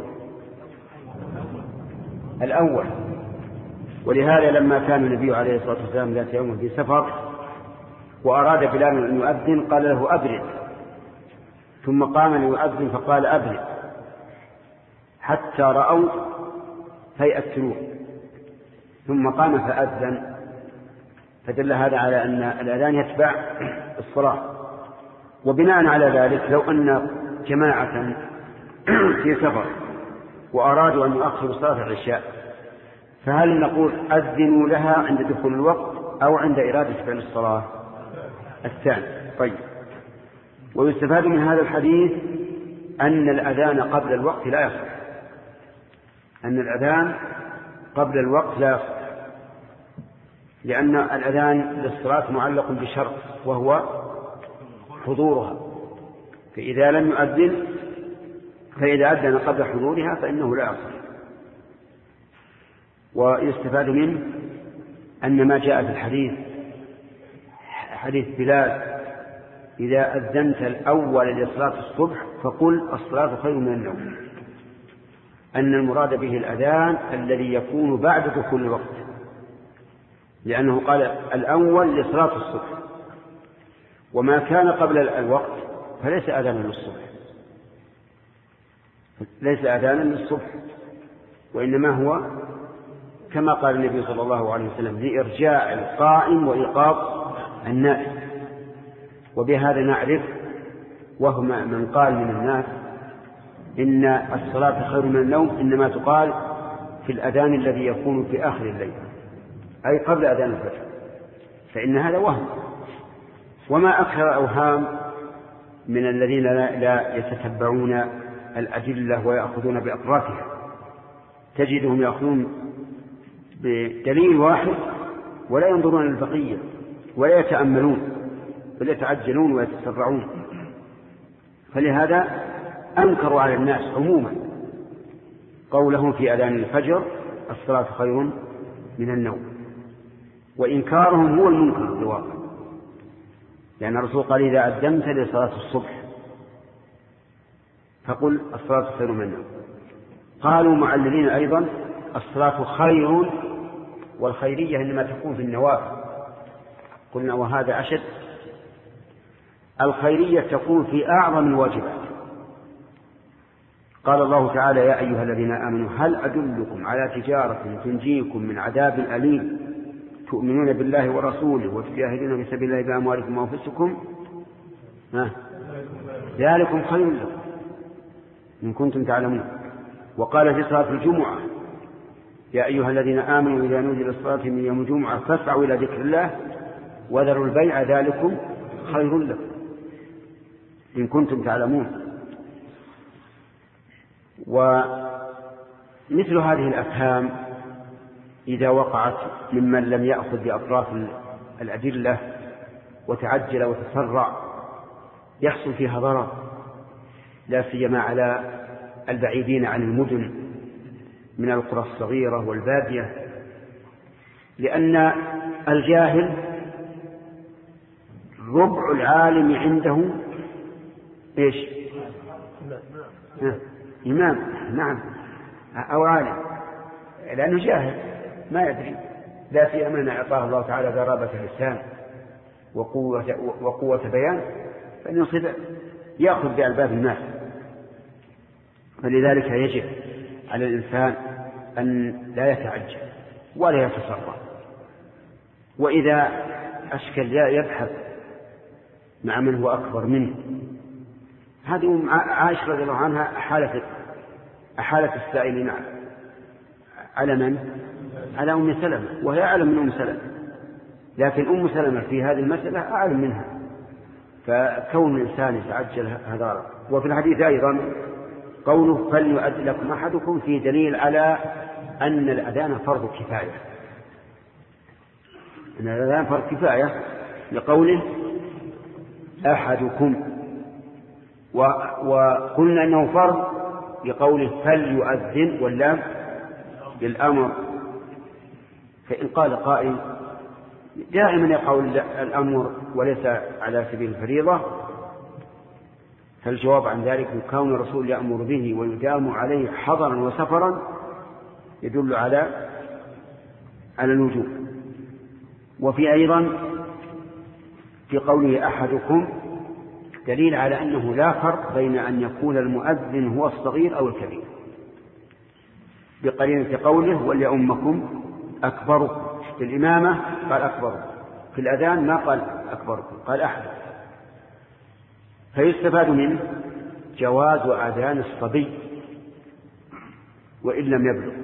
الأول. ولهذا لما كان النبي عليه الصلاة والسلام ذات يوم في سفر وأراد بلال أن يؤذن قال له: أبرد. ثم قام ليؤذن فقال: أبرد، حتى رأوا هيئة السلوك، ثم قام فأذن. فدل هذا على أن الأذان يتبع الصلاة. وبناء على ذلك لو أن جماعة في سفر وأرادوا أن يؤخروا صلاة العشاء، فهل نقول أذنوا لها عند دخول الوقت أو عند إرادة فعل الصلاة؟ الثاني. طيب. ويستفاد من هذا الحديث أن الأذان قبل الوقت لا يصح. أن الأذان قبل الوقت لا يصح، لأن الأذان للصلاة معلق بشرط وهو حضورها، فإذا لم يؤذن فإذا أذن قبل حضورها فإنه لا يصح. ويستفاد منه أن ما جاء في الحديث حديث بلال: إذا أذنت الأول لصلاة الصبح فقل الصلاة خير من النوم، أن المراد به الأذان الذي يكون بعد دخول الوقت، لأنه قال الأول لصلاة الصبح، وما كان قبل الوقت فليس أذانا للصبح، ليس أذانا للصبح، وإنما هو كما قال النبي صلى الله عليه وسلم: لإرجاع القائم وإيقاظ النائم. وبهذا نعرف، وهم من قال من الناس إن الصلاة خير من النوم إنما تقال في الأذان الذي يكون في آخر الليل، أي قبل أذان الفجر، فإن هذا وهم. وما أكثر أوهام من الذين لا, لا يتتبعون الأدلة ويأخذون بأطرافها، تجدهم يأخذون بدليل واحد ولا ينظرون للبقية ولا يتأملون بل يتعجلون ويتسرعون. فلهذا أنكروا على الناس عموما قولهم في أذان الفجر الصلاة خير من النوم، وإنكارهم هو المنكر في الواقع، لأن الرسول قال إذا أذنت لصلاة الصبح فقل الصلاة خير من النوم. قالوا معللين أيضا الصلاة خير، والخيرية إنما تكون في النوافل. قلنا وهذا أشد، الخيرية تكون في أعظم الواجبات. قال الله تعالى يا أيها الذين آمنوا هل أدلكم على تجارة تنجيكم من عذاب أليم تؤمنون بالله ورسوله وتجاهدون في سبيل الله بأموالكم وأنفسكم ذلكم خير لكم إن كنتم تعلمون. وقال في صلاة الجمعة يا أيها الذين آمنوا إذا نودي للصلاة من يوم الجمعة فاسعوا إلى ذكر الله وذروا البيع ذلكم خير لكم إن كنتم تعلمون. ومثل هذه الأفهام إذا وقعت ممن لم يأخذ بأطراف الأدلة وتعجل وتسرع يحصل فيها ضرر، لا سيما على البعيدين عن المدن من القرى الصغيرة والبادية، لأن الجاهل ربع العالم عنده إيش؟ إمام، نعم، أو عالم، لأنه جاهل ما يدري، لا سيما أن أعطاه الله تعالى ضرابة اللسان وقوة, وقوة بيان، فإن يصيب يأخذ بألباب الناس. فلذلك يجب على الإنسان أن لا يتعجل ولا يتسرع، وإذا أشكل يبحث مع من هو أكبر منه. هذه عائشة رضي الله عنها أحالت أحالت السائلين على من؟ على أم سلمة، وهي أعلم من أم سلمة، لكن أم سلمة في هذه المسألة أعلم منها، فكون الإنسان يتعجل هذا. وفي الحديث أيضا قوله فليؤذن لكم أحدكم في دليل على أن الأذان فرض كفاية، أن الأذان فرض كفاية لقوله أحدكم، وقلنا أنه فرض لقوله فليؤذن واللام للأمر. فإن قال قائل دائما يقول الأمر وليس على سبيل الفريضة، فالجواب عن ذلك كون الرسول يأمر به ويدام عليه حضرا وسفرا يدل على على الوجوب. وفي أيضا في قوله أحدكم دليل على أنه لا فرق بين أن يكون المؤذن هو الصغير أو الكبير، بقرينة قوله وليؤمكم أكبركم. في الإمامة قال أكبركم، في الأذان ما قال أكبركم، قال أحد. فيستفاد منه جواز أذان الصبي وإن لم يبلغ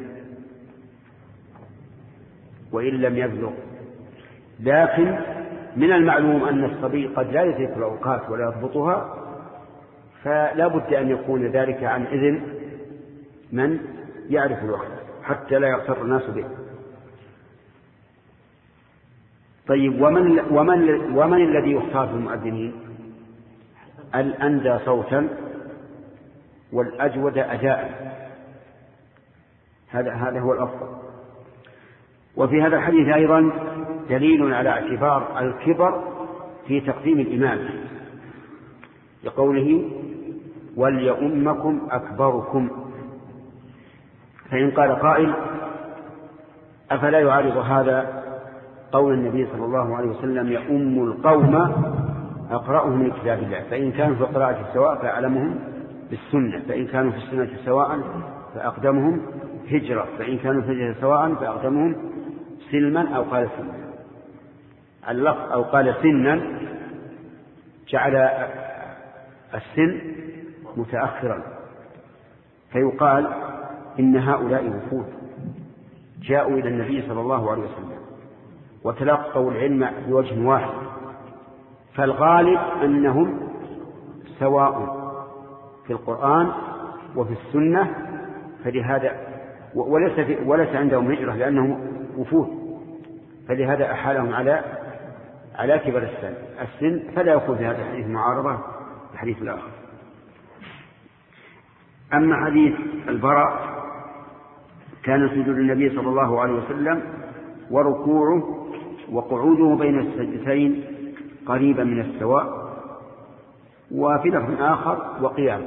وإن لم يبلغ لكن من المعلوم أن الصبي قد لا يدرك الأوقات ولا يضبطها، فلا بد أن يكون ذلك عن إذن من يعرف الوقت حتى لا يغتر الناس به. طيب ومن, ومن, ومن الذي يختار في المؤذنين؟ الأندى صوتا والأجود أداء، هذا هذا هو الأفضل. وفي هذا الحديث أيضا دليل على اعتبار الكبر في تقديم الإمام، لقوله وليؤمكم أكبركم. فإن قال قائل أفلا يعارض هذا قول النبي صلى الله عليه وسلم يؤم القوم أقرأهم من كتاب الله، فإن كانوا في القراءة سواء فأعلمهم بالسنة، فإن كانوا في السنة سواء فأقدمهم هجرة، فإن كانوا في الهجرة سواء فأقدمهم سلما أو قال سنا. اللفظ أو قال سنا جعل السن متأخرا، فيقال إن هؤلاء وفود جاءوا إلى النبي صلى الله عليه وسلم وتلقوا العلم بوجه واحد، فالغالب أنهم سواء في القرآن وفي السنة، فلهذا وليس, وليس عندهم هجرة لأنهم وفود، فلهذا أحالهم على على كبر السن السن فلا يكون في هذا الحديث معارضة الحديث الآخر. أما حديث البراء كان سجود النبي صلى الله عليه وسلم وركوعه وقعوده بين السجدتين قريبا من السواء، وفي لفظ آخر وقيام.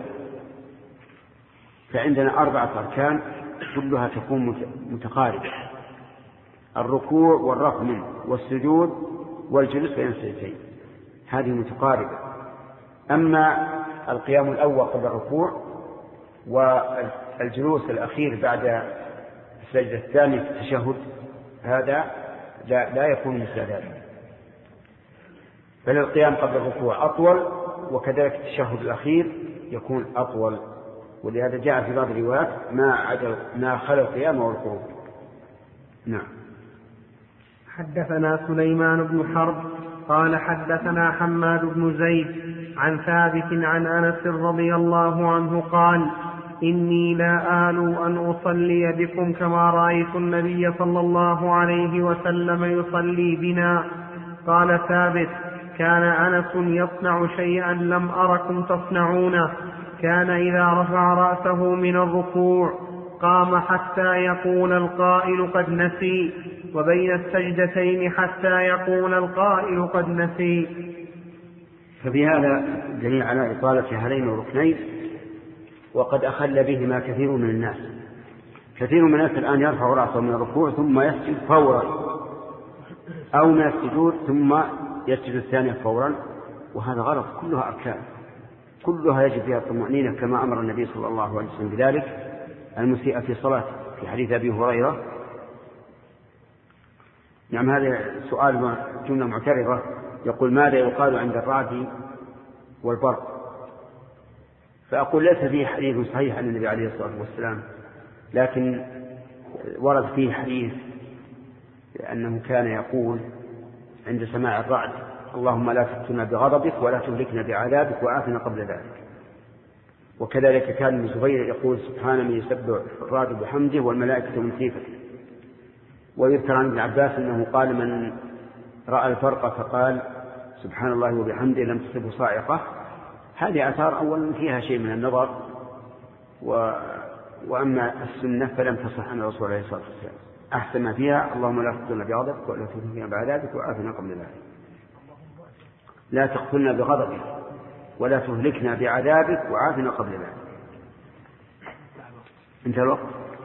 فعندنا أربعة أركان كلها تكون متقاربة: الركوع والرفع منه والسجود والجلوس بين السجدتين، هذه متقاربة. أما القيام الأول قبل الركوع والجلوس الأخير بعد السجدة الثانية في التشهد هذا لا, لا يكون مثل ذلك، بل القيام قبل الركوع أطول، وكذلك التشهد الأخير يكون أطول، ولهذا جاء في بعض الروايات ما عدا ما خلا القيام والقعود. نعم. حدثنا سليمان بن حرب قال حدثنا حماد بن زيد عن ثابت عن أنس رضي الله عنه قال: إني لا آلو أن أصلي بكم كما رأيت النبي صلى الله عليه وسلم يصلي بنا. قال ثابت: كان أنس يصنع شيئا لم أركم تصنعونه، كان إذا رفع رأسه من الركوع قام حتى يقول القائل قد نسي، وبين السجدتين حتى يقول القائل قد نسي. ففي هذا دليل على إطالة هذين الركنين، وقد أخل بهما كثير من الناس. كثير من الناس الآن يرفع رأسه من الركوع ثم يسجد فورا، أو من السجود ثم يسجد الثانية فورا، وهذا غلط. كلها أركان، كلها يجب فيها الطمأنينة كما أمر النبي صلى الله عليه وسلم بذلك المسيء في صلاته في حديث أبي هريرة. نعم. هذا سؤال جملة معترضة، يقول: ماذا يقال عند الرعد والبرق؟ فأقول: ليس فيه حديث صحيح عن النبي عليه الصلاة والسلام، لكن ورد فيه حديث أنه كان يقول عند سماع الرعد: اللهم لا تفتنا بغضبك ولا تهلكنا بعذابك وآتنا قبل ذلك. وكذلك كان ابن زبير يقول: سبحان من يسبح الرعد بحمده والملائكة من خيفته. ويذكر عن ابن عباس أنه قال: من رأى الفرق فقال سبحان الله وبحمده لم تصبه صاعقة. هذه آثار أولا فيها شيء من النظر، و... وأما السنة فلم تصح عن الرسول عليه الصلاة والسلام. أحسن ما فيها: اللهم لا تقتلنا بغضبك ولا تهلكنا بعذابك وآتنا قبل ذلك. لا تقتلنا بغضبك ولا تهلكنا بعذابك وآتنا قبل ذلك. انتهى الوقت.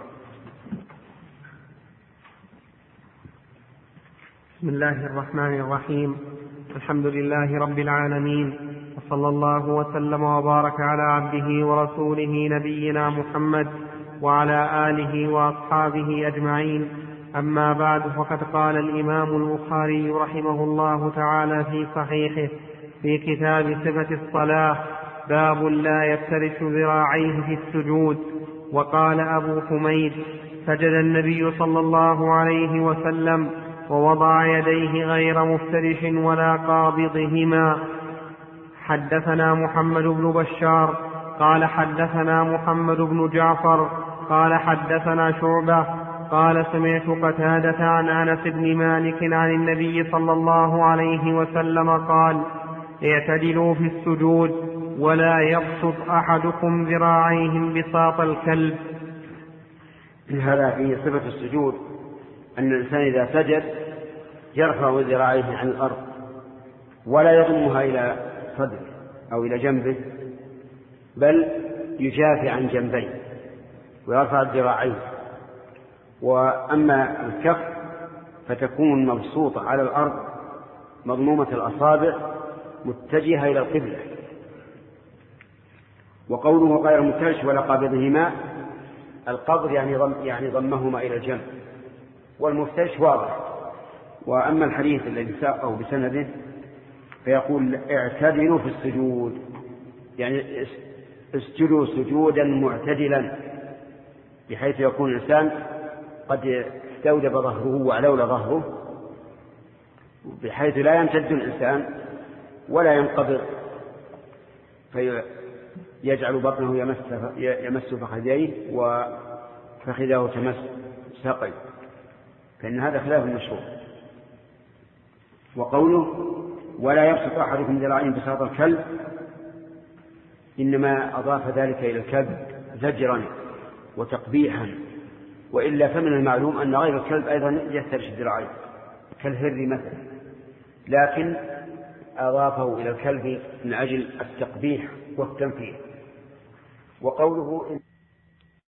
بسم الله الرحمن الرحيم. الحمد لله رب العالمين، وصلى الله وسلم وبارك على عبده ورسوله نبينا محمد وعلى آله وأصحابه أجمعين. أما بعد، فقد قال الإمام البخاري رحمه الله تعالى في صحيحه في كتاب صفة الصلاة: باب لا يفترش ذراعيه في السجود. وقال أبو حميد: سجد النبي صلى الله عليه وسلم ووضع يديه غير مفترش ولا قابضهما. حدثنا محمد بن بشار قال حدثنا محمد بن جعفر قال حدثنا شعبة قال: سمعت قتادة عن أنس بن مالك عن النبي صلى الله عليه وسلم قال: اعتدلوا في السجود ولا يبسط أحدكم ذراعيه بساط الكلب. هذا في صفة السجود، أن الإنسان إذا سجد يرفع ذراعيه عن الأرض ولا يضمها إلى صدره أو إلى جنبه، بل يجافي عن جنبيه ويرفع الذراعين. وأما الكف فتكون مبسوطة على الأرض مضمومة الأصابع متجهة إلى القبلة. وقوله غير مفترش ولا قابضهما، القبض يعني ضم يعني ضمهما إلى الجنب، والمفترش واضح. وأما الحديث الذي ساقه بسنده فيقول: اعتدلوا في السجود، يعني اسجدوا سجودا معتدلا، بحيث يكون الإنسان قد استودب ظهره وعلول ظهره، بحيث لا يمتد الإنسان ولا ينقبض فيجعل بطنه يمس يمس فخذيه وفخذه تمس ساقيه، فإن هذا خلاف المشروع. وقوله: ولا يبسط أحدكم ذراعين بساط الكلب، إنما أضاف ذلك إلى الكلب زجرا وتقبيحا، وإلا فمن المعلوم أن غير الكلب أيضا يفترش الذراعين كالهر مثلا، لكن أضافه إلى الكلب من أجل التقبيح والتنفير. وقوله